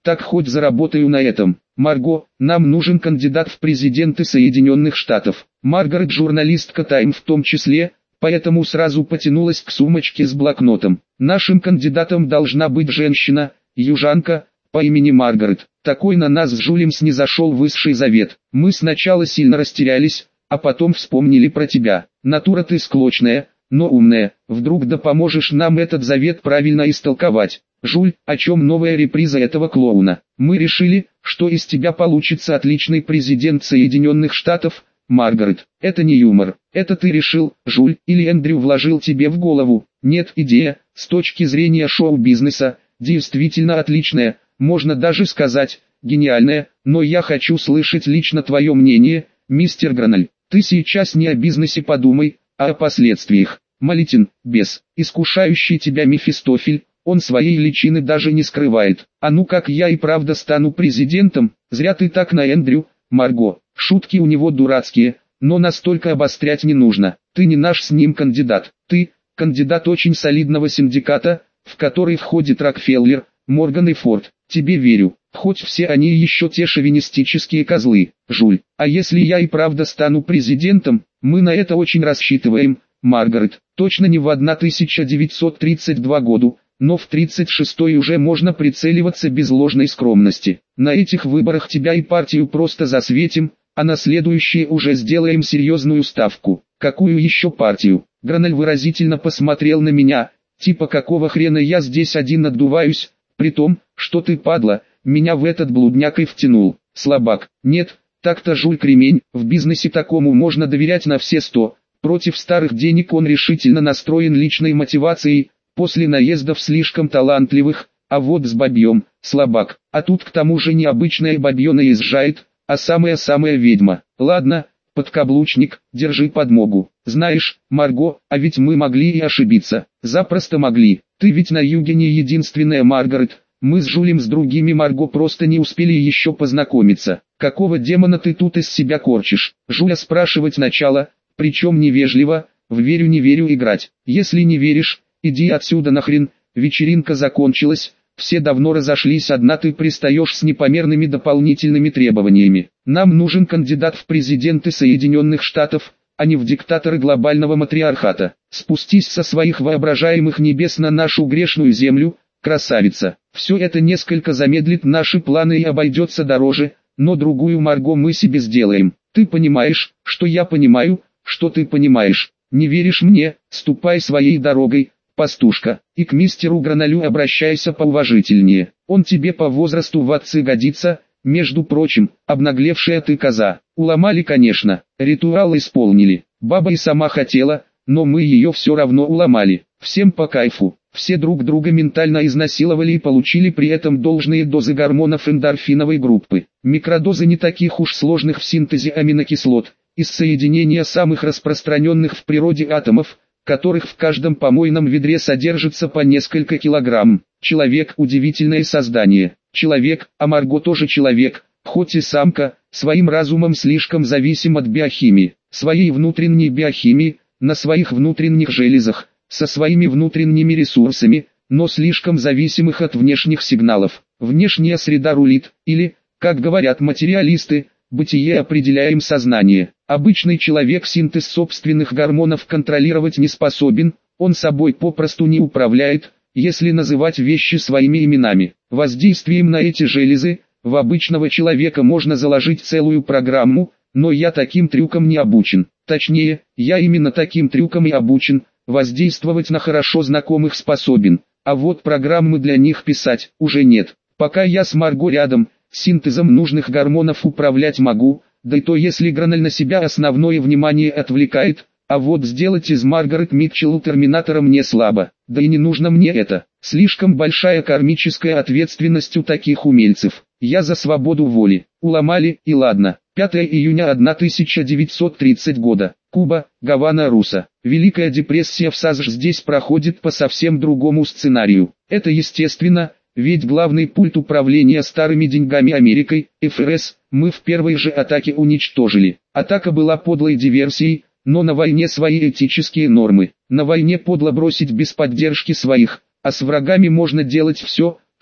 так хоть заработаю на этом. Марго, нам нужен кандидат в президенты Соединенных Штатов. Маргарет журналистка Time в том числе, поэтому сразу потянулась к сумочке с блокнотом. Нашим кандидатом должна быть женщина, южанка, по имени Маргарет. Такой на нас с Жюлем снизошел высший завет. Мы сначала сильно растерялись, а потом вспомнили про тебя. Натура ты склочная, но умная. Вдруг да поможешь нам этот завет правильно истолковать. Жюль, о чем новая реприза этого клоуна? Мы решили, что из тебя получится отличный президент Соединенных Штатов, Маргарет. Это не юмор. Это ты решил, Жюль, или Эндрю вложил тебе в голову? Нет, идея, с точки зрения шоу-бизнеса, действительно отличная, можно даже сказать, гениальная, но я хочу слышать лично твое мнение, мистер Граналь. Ты сейчас не о бизнесе подумай, а о последствиях. Молитин, бес, искушающий тебя Мефистофель, он своей личины даже не скрывает. А ну как я и правда стану президентом, зря ты так на Эндрю, Марго. Шутки у него дурацкие, но настолько обострять не нужно. Ты не наш с ним кандидат. Ты, кандидат очень солидного синдиката, в который входит Рокфеллер, Морган и Форд. Тебе верю, хоть все они еще те шовинистические козлы, Жюль. А если я и правда стану президентом, мы на это очень рассчитываем, Маргарет. Точно не в тысяча девятьсот тридцать втором году, но в тридцать шестой уже можно прицеливаться без ложной скромности. На этих выборах тебя и партию просто засветим, а на следующие уже сделаем серьезную ставку. Какую еще партию? Граналь выразительно посмотрел на меня, типа какого хрена я здесь один отдуваюсь, при том, что ты, падла, меня в этот блудняк и втянул. Слабак. Нет, так-то Жюль кремень, в бизнесе такому можно доверять на все сто. Против старых денег он решительно настроен личной мотивацией, после наездов слишком талантливых, а вот с бабьем, слабак. А тут к тому же необычная бабье наезжает, а самая-самая ведьма. Ладно, подкаблучник, держи подмогу. Знаешь, Марго, а ведь мы могли и ошибиться. Запросто могли. Ты ведь на юге не единственная Маргарет. Мы с Жюлем с другими Марго просто не успели еще познакомиться. Какого демона ты тут из себя корчишь? Жюля спрашивать начала, причем невежливо, в верю не верю играть. Если не веришь, иди отсюда нахрен, вечеринка закончилась, все давно разошлись, одна ты пристаешь с непомерными дополнительными требованиями. Нам нужен кандидат в президенты Соединенных Штатов, а не в диктаторы глобального матриархата. Спустись со своих воображаемых небес на нашу грешную землю, красавица. Все это несколько замедлит наши планы и обойдется дороже, но другую Марго мы себе сделаем. Ты понимаешь, что я понимаю, что ты понимаешь. Не веришь мне, ступай своей дорогой, пастушка, и к мистеру Граналю обращайся поуважительнее. Он тебе по возрасту в отцы годится, между прочим, обнаглевшая ты коза. Уломали, конечно, ритуал исполнили. Баба и сама хотела, но мы ее все равно уломали. Всем по кайфу. Все друг друга ментально изнасиловали и получили при этом должные дозы гормонов эндорфиновой группы. Микродозы не таких уж сложных в синтезе аминокислот, из соединения самых распространенных в природе атомов, которых в каждом помойном ведре содержится по несколько килограмм. Человек – удивительное создание. Человек, а Марго тоже человек, хоть и самка, своим разумом слишком зависим от биохимии, своей внутренней биохимии, на своих внутренних железах, со своими внутренними ресурсами, но слишком зависимых от внешних сигналов. Внешняя среда рулит, или, как говорят материалисты, бытие определяем сознание. Обычный человек синтез собственных гормонов контролировать не способен, он собой попросту не управляет, если называть вещи своими именами. Воздействием на эти железы, в обычного человека можно заложить целую программу, но я таким трюкам не обучен. Точнее, я именно таким трюкам и обучен, воздействовать на хорошо знакомых способен, а вот программы для них писать уже нет. Пока я с Марго рядом, синтезом нужных гормонов управлять могу, да и то если Граналь на себя основное внимание отвлекает, а вот сделать из Маргарет Митчелл терминатора мне слабо, да и не нужно мне это. Слишком большая кармическая ответственность у таких умельцев. Я за свободу воли. Уломали, и ладно. пятого июня тысяча девятьсот тридцатого года. Куба, Гавана, Руса. Великая депрессия в САСШ здесь проходит по совсем другому сценарию. Это естественно, ведь главный пульт управления старыми деньгами Америкой, эф эр эс, мы в первой же атаке уничтожили. Атака была подлой диверсией, но на войне свои этические нормы. На войне подло бросить без поддержки своих, а с врагами можно делать все,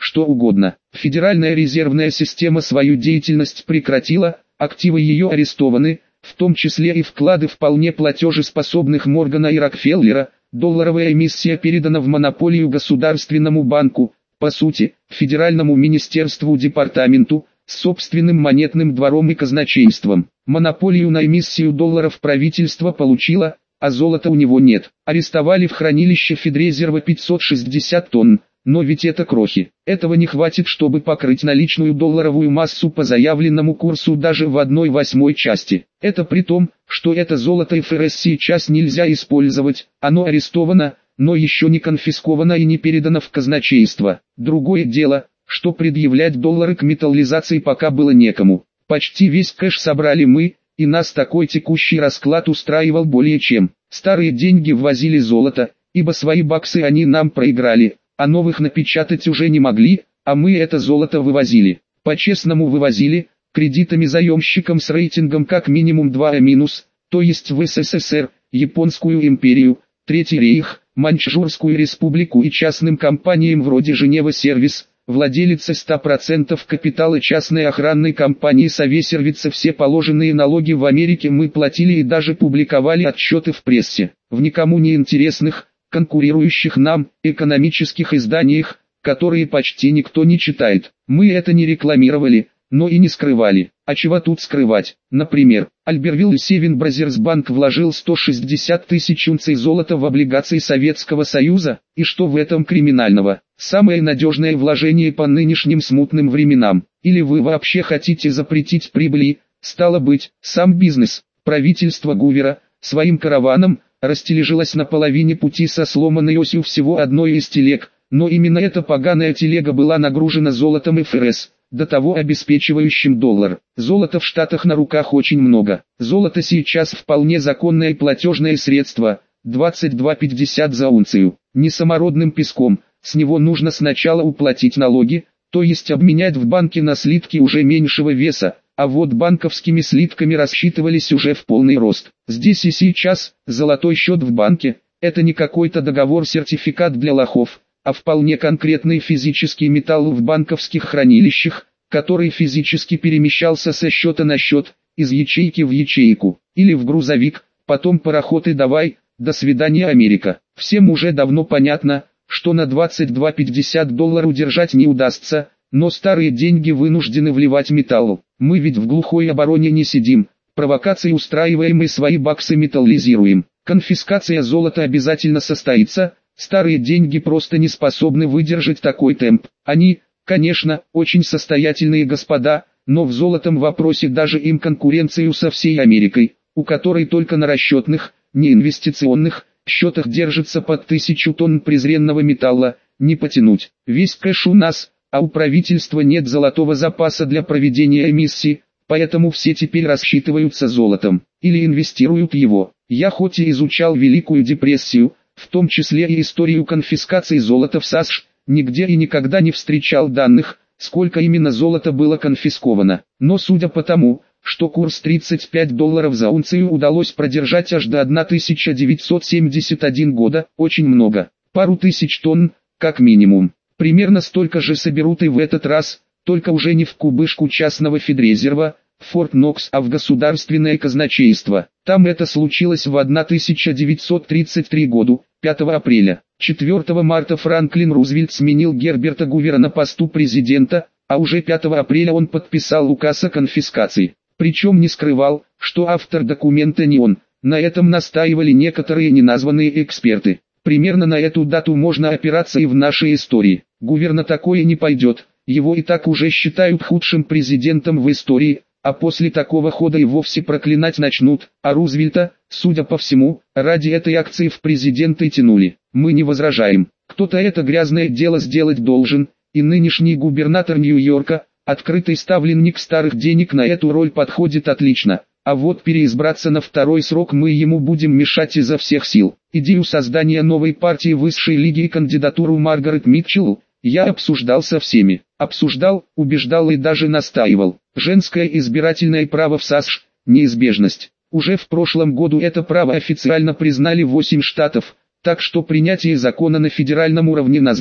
что угодно. Федеральная резервная система свою деятельность прекратила, активы ее арестованы, в том числе и вклады вполне платежеспособных Моргана и Рокфеллера. Долларовая эмиссия передана в монополию Государственному банку, по сути, Федеральному министерству департаменту, с собственным монетным двором и казначейством. Монополию на эмиссию долларов правительство получило, а золота у него нет. Арестовали в хранилище Федрезерва пятьсот шестьдесят тонн, но ведь это крохи. Этого не хватит, чтобы покрыть наличную долларовую массу по заявленному курсу даже в одной восьмой части. Это при том, что это золото эф эр эс сейчас нельзя использовать, оно арестовано, но еще не конфисковано и не передано в казначейство. Другое дело, что предъявлять доллары к металлизации пока было некому. Почти весь кэш собрали мы, и нас такой текущий расклад устраивал более чем. Старые деньги ввозили золото, ибо свои баксы они нам проиграли, а новых напечатать уже не могли, а мы это золото вывозили. По-честному вывозили, кредитами заемщикам с рейтингом как минимум два А-, то есть в эс эс эс эр, Японскую империю, Третий рейх, Маньчжурскую республику и частным компаниям вроде Женева Сервис, владелица ста процентов капитала частной охранной компании Совесервица. Все положенные налоги в Америке мы платили и даже публиковали отчеты в прессе, в никому не интересных, конкурирующих нам, экономических изданиях, которые почти никто не читает. Мы это не рекламировали, но и не скрывали. А чего тут скрывать? Например, Альбервилл и Севен Бразерс Банк вложил сто шестьдесят тысяч унций золота в облигации Советского Союза, и что в этом криминального? Самое надежное вложение по нынешним смутным временам. Или вы вообще хотите запретить прибыли? Стало быть, сам бизнес, правительство Гувера, своим караваном, растележилось на половине пути со сломанной осью всего одной из телег, но именно эта поганая телега была нагружена золотом эф эр эс, до того обеспечивающим доллар. Золота в Штатах на руках очень много. Золото сейчас вполне законное платежное средство, двадцать два пятьдесят за унцию. Не самородным песком, с него нужно сначала уплатить налоги, то есть обменять в банке на слитки уже меньшего веса, а вот банковскими слитками рассчитывались уже в полный рост. Здесь и сейчас, золотой счет в банке, это не какой-то договор-сертификат для лохов, а вполне конкретный физический металл в банковских хранилищах, который физически перемещался со счета на счет, из ячейки в ячейку, или в грузовик, потом пароход и давай, до свидания Америка. Всем уже давно понятно, что на двадцать два пятьдесят доллар удержать не удастся, но старые деньги вынуждены вливать металл. Мы ведь в глухой обороне не сидим, провокации устраиваем и свои баксы металлизируем. Конфискация золота обязательно состоится. Старые деньги просто не способны выдержать такой темп. Они, конечно, очень состоятельные господа, но в золотом вопросе даже им конкуренцию со всей Америкой, у которой только на расчетных, не инвестиционных, счетах держится под тысячу тонн презренного металла, не потянуть. Весь кэш у нас, а у правительства нет золотого запаса для проведения эмиссии, поэтому все теперь рассчитываются золотом, или инвестируют его. Я хоть и изучал Великую депрессию, в том числе и историю конфискации золота в США, нигде и никогда не встречал данных, сколько именно золота было конфисковано. Но судя по тому, что курс тридцать пять долларов за унцию удалось продержать аж до тысяча девятьсот семьдесят первого года, очень много. Пару тысяч тонн, как минимум. Примерно столько же соберут и в этот раз, только уже не в кубышку частного Федрезерва, в Форт Нокс, а в государственное казначейство. Там это случилось в тысяча девятьсот тридцать третьем году, пятого апреля. четвёртого марта Франклин Рузвельт сменил Герберта Гувера на посту президента, а уже пятого апреля он подписал указ о конфискации. Причем не скрывал, что автор документа не он. На этом настаивали некоторые неназванные эксперты. Примерно на эту дату можно опираться и в нашей истории. Гувер на такое не пойдет, его и так уже считают худшим президентом в истории, а после такого хода и вовсе проклинать начнут, а Рузвельта, судя по всему, ради этой акции в президенты тянули. Мы не возражаем, кто-то это грязное дело сделать должен, и нынешний губернатор Нью-Йорка, открытый ставленник старых денег, на эту роль подходит отлично. А вот переизбраться на второй срок мы ему будем мешать изо всех сил. Идею создания новой партии высшей лиги и кандидатуру Маргарет Митчелл я обсуждал со всеми. Обсуждал, убеждал и даже настаивал. Женское избирательное право в США – неизбежность. Уже в прошлом году это право официально признали восемь штатов, так что принятие закона на федеральном уровне назрело,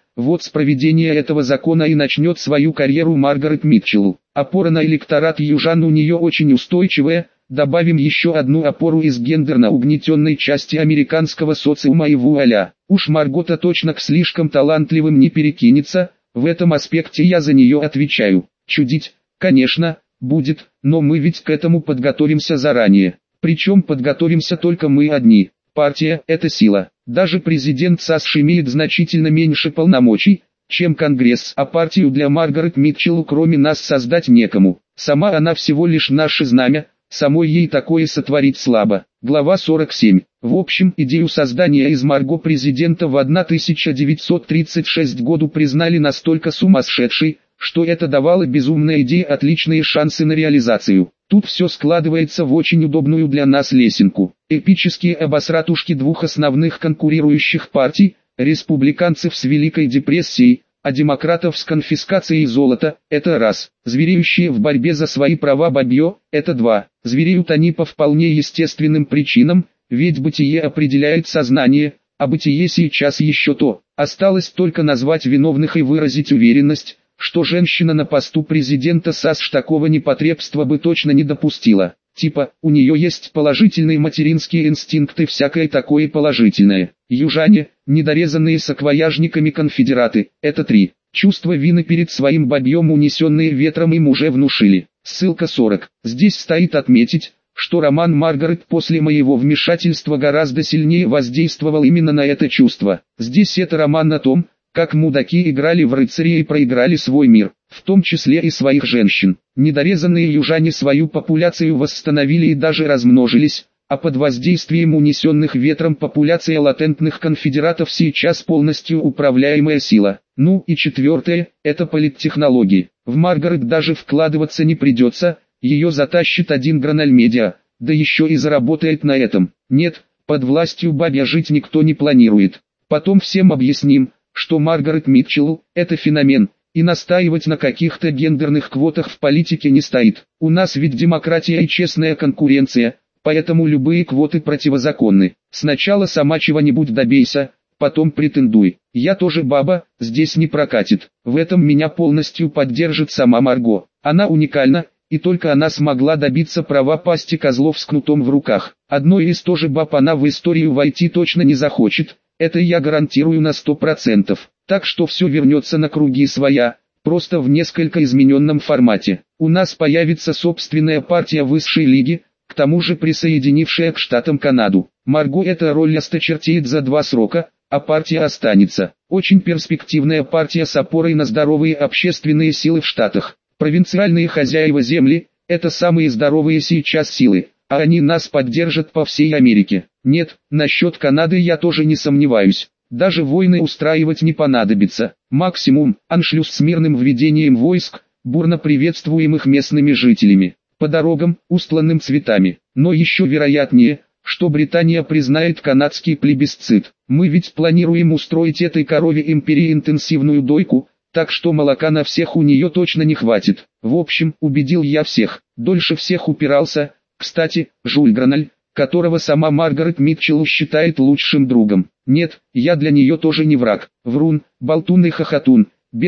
вот с проведения этого закона и начнет свою карьеру Маргарет Митчелл. Опора на электорат южан у нее очень устойчивая. Добавим еще одну опору из гендерно угнетенной части американского социума и вуаля. Уж Марго-то точно к слишком талантливым не перекинется, в этом аспекте я за нее отвечаю. Чудить, конечно, будет, но мы ведь к этому подготовимся заранее. Причем подготовимся только мы одни. Партия – это сила. Даже президент САСШ имеет значительно меньше полномочий, чем Конгресс, а партию для Маргарет Митчелл кроме нас создать некому. Сама она всего лишь наше знамя. Самой ей такое сотворить слабо. Глава сорок семь. В общем, идею создания из Марго президента в тысяча девятьсот тридцать шестом году признали настолько сумасшедшей, что это давало безумной идее отличные шансы на реализацию. Тут все складывается в очень удобную для нас лесенку. Эпические обосратушки двух основных конкурирующих партий, республиканцев с Великой депрессией, а демократов с конфискацией золота – это раз. Звереющие в борьбе за свои права бабье – это два. Звереют они по вполне естественным причинам, ведь бытие определяет сознание, а бытие сейчас еще то. Осталось только назвать виновных и выразить уверенность, что женщина на посту президента САСШ такого непотребства бы точно не допустила. Типа, у нее есть положительные материнские инстинкты, всякое такое положительное. Южане, недорезанные саквояжниками конфедераты, это три. Чувство вины перед своим бабьем, унесенные ветром, им уже внушили. Ссылка сорок. Здесь стоит отметить, что роман Маргарет после моего вмешательства гораздо сильнее воздействовал именно на это чувство. Здесь это роман о том, как мудаки играли в рыцаря и проиграли свой мир, в том числе и своих женщин. Недорезанные южане свою популяцию восстановили и даже размножились, а под воздействием унесенных ветром популяция латентных конфедератов сейчас полностью управляемая сила. Ну и четвертое, это политтехнологии. В Маргарет даже вкладываться не придется, ее затащит один Граноль Медиа, да еще и заработает на этом. Нет, под властью бабья жить никто не планирует. Потом всем объясним, что Маргарет Митчелл – это феномен, и настаивать на каких-то гендерных квотах в политике не стоит. У нас ведь демократия и честная конкуренция, поэтому любые квоты противозаконны. Сначала сама чего-нибудь добейся, потом претендуй. Я тоже баба, здесь не прокатит. В этом меня полностью поддержит сама Марго. Она уникальна, и только она смогла добиться права пасти козлов с кнутом в руках. Одной из тоже баб она в историю войти точно не захочет. Это я гарантирую на сто процентов. Так что все вернется на круги своя, просто в несколько измененном формате. У нас появится собственная партия высшей лиги, к тому же присоединившая к штатам Канаду. Марго эта роль осточертеет за два срока, а партия останется. Очень перспективная партия с опорой на здоровые общественные силы в штатах. Провинциальные хозяева земли – это самые здоровые сейчас силы, а они нас поддержат по всей Америке. Нет, насчет Канады я тоже не сомневаюсь. Даже войны устраивать не понадобится. Максимум – аншлюз с мирным введением войск, бурно приветствуемых местными жителями, по дорогам, устланным цветами. Но еще вероятнее, что Британия признает канадский плебисцит. Мы ведь планируем устроить этой корове империи интенсивную дойку, так что молока на всех у нее точно не хватит. В общем, убедил я всех. Дольше всех упирался, кстати, Жюль Граноль, которого сама Маргарет Митчелл считает лучшим другом. Нет, я для нее тоже не враг. Врун, болтун и хохотун,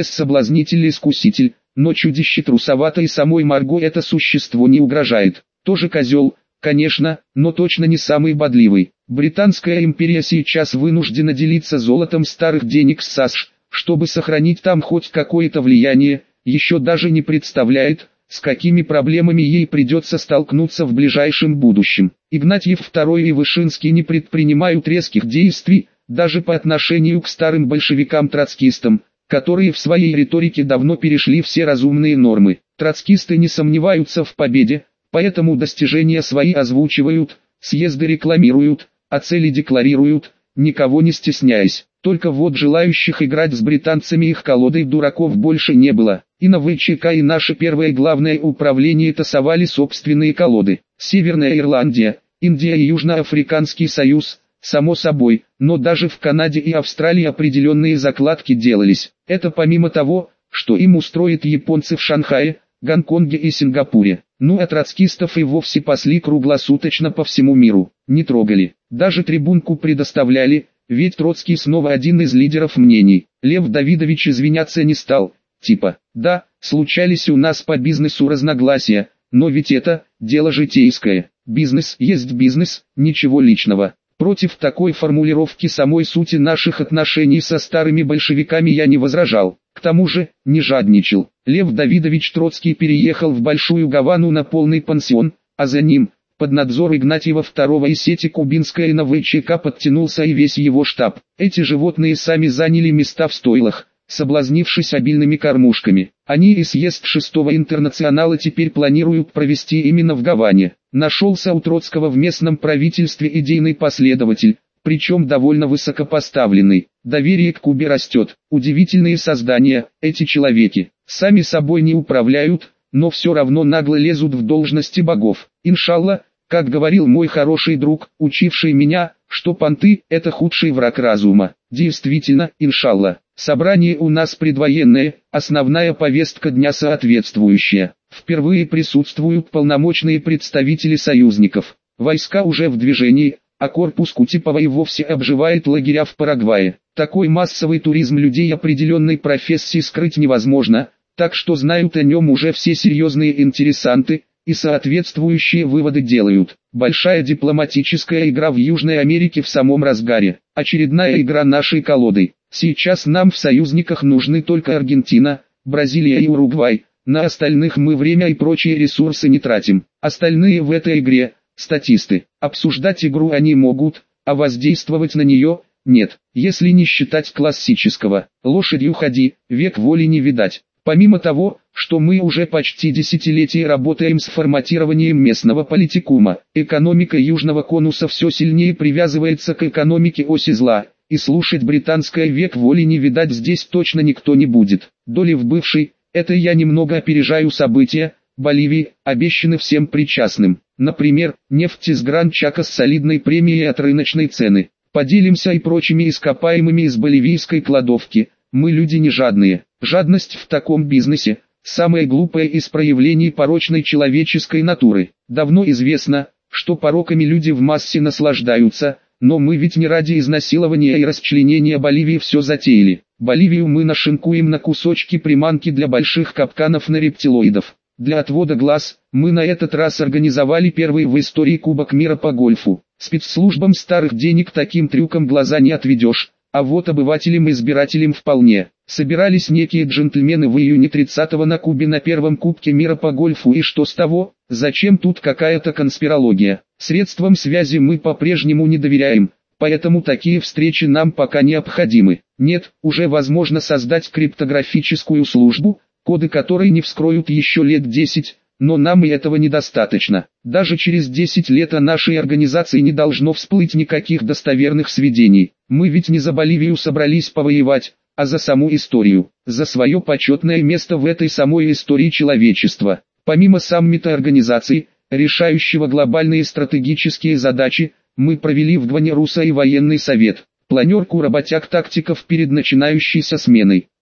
бессоблазнитель-искуситель, но чудище трусовато, и самой Марго это существо не угрожает. Тоже козел, конечно, но точно не самый бодливый. Британская империя сейчас вынуждена делиться золотом старых денег с САСШ, чтобы сохранить там хоть какое-то влияние, еще даже не представляет, с какими проблемами ей придется столкнуться в ближайшем будущем. Игнатьев второй и Вышинский не предпринимают резких действий, даже по отношению к старым большевикам-троцкистам, которые в своей риторике давно перешли все разумные нормы. Троцкисты не сомневаются в победе, поэтому достижения свои озвучивают, съезды рекламируют, а цели декларируют, никого не стесняясь. Только вот желающих играть с британцами их колодой дураков больше не было. И на ВЧК и наше первое главное управление тасовали собственные колоды. Северная Ирландия, Индия и Южноафриканский союз, само собой, но даже в Канаде и Австралии определенные закладки делались. Это помимо того, что им устроят японцы в Шанхае, Гонконге и Сингапуре. Ну а троцкистов и вовсе пасли круглосуточно по всему миру. Не трогали. Даже трибунку предоставляли, ведь Троцкий снова один из лидеров мнений. Лев Давидович извиняться не стал, типа, да, случались у нас по бизнесу разногласия, но ведь это, дело житейское, бизнес есть бизнес, ничего личного. Против такой формулировки самой сути наших отношений со старыми большевиками я не возражал, к тому же, не жадничал. Лев Давидович Троцкий переехал в Большую Гавану на полный пансион, а за ним, под надзор Игнатьева второго из сети Кубинская эн вэ че ка подтянулся и весь его штаб. Эти животные сами заняли места в стойлах, соблазнившись обильными кормушками. Они и съезд шестого интернационала теперь планируют провести именно в Гаване. Нашелся у Троцкого в местном правительстве идейный последователь, причем довольно высокопоставленный. Доверие к Кубе растет. Удивительные создания, эти человеки. Сами собой не управляют, но все равно нагло лезут в должности богов. Иншалла, как говорил мой хороший друг, учивший меня, что понты – это худший враг разума. Действительно, иншалла. Собрание у нас предвоенное, основная повестка дня соответствующая. Впервые присутствуют полномочные представители союзников. Войска уже в движении, а корпус Кутепова и вовсе обживает лагеря в Парагвае. Такой массовый туризм людей определенной профессии скрыть невозможно, так что знают о нем уже все серьезные интересанты, и соответствующие выводы делают. Большая дипломатическая игра в Южной Америке в самом разгаре. Очередная игра нашей колодой. Сейчас нам в союзниках нужны только Аргентина, Бразилия и Уругвай. На остальных мы время и прочие ресурсы не тратим. Остальные в этой игре – статисты. Обсуждать игру они могут, а воздействовать на нее – нет. Если не считать классического «лошадью ходи, век воли не видать». Помимо того, что мы уже почти десятилетие работаем с форматированием местного политикума, экономика Южного конуса все сильнее привязывается к экономике оси зла, и слушать британское век воли не видать здесь точно никто не будет. Доли в бывшей, это я немного опережаю события, Боливии, обещаны всем причастным. Например, нефть из Гран-Чака с солидной премией от рыночной цены. Поделимся и прочими ископаемыми из боливийской кладовки. Мы люди не жадные. Жадность в таком бизнесе – самое глупое из проявлений порочной человеческой натуры. Давно известно, что пороками люди в массе наслаждаются, но мы ведь не ради изнасилования и расчленения Боливии все затеяли. Боливию мы нашинкуем на кусочки приманки для больших капканов на рептилоидов. Для отвода глаз, мы на этот раз организовали первый в истории Кубок мира по гольфу. Спецслужбам старых денег таким трюком глаза не отведешь. А вот обывателям-избирателям вполне. Собирались некие джентльмены в июне тридцатого на Кубе на первом Кубке мира по гольфу, и что с того? Зачем тут какая-то конспирология? Средствам связи мы по-прежнему не доверяем, поэтому такие встречи нам пока необходимы. Нет, уже возможно создать криптографическую службу, коды которой не вскроют еще лет десять, но нам и этого недостаточно. Даже через десять лет о нашей организации не должно всплыть никаких достоверных сведений. Мы ведь не за Боливию собрались повоевать, а за саму историю, за свое почетное место в этой самой истории человечества. Помимо саммита организации, решающего глобальные стратегические задачи, мы провели в Гване руссо и военный совет, планерку работяг-тактиков перед начинающейся сменой.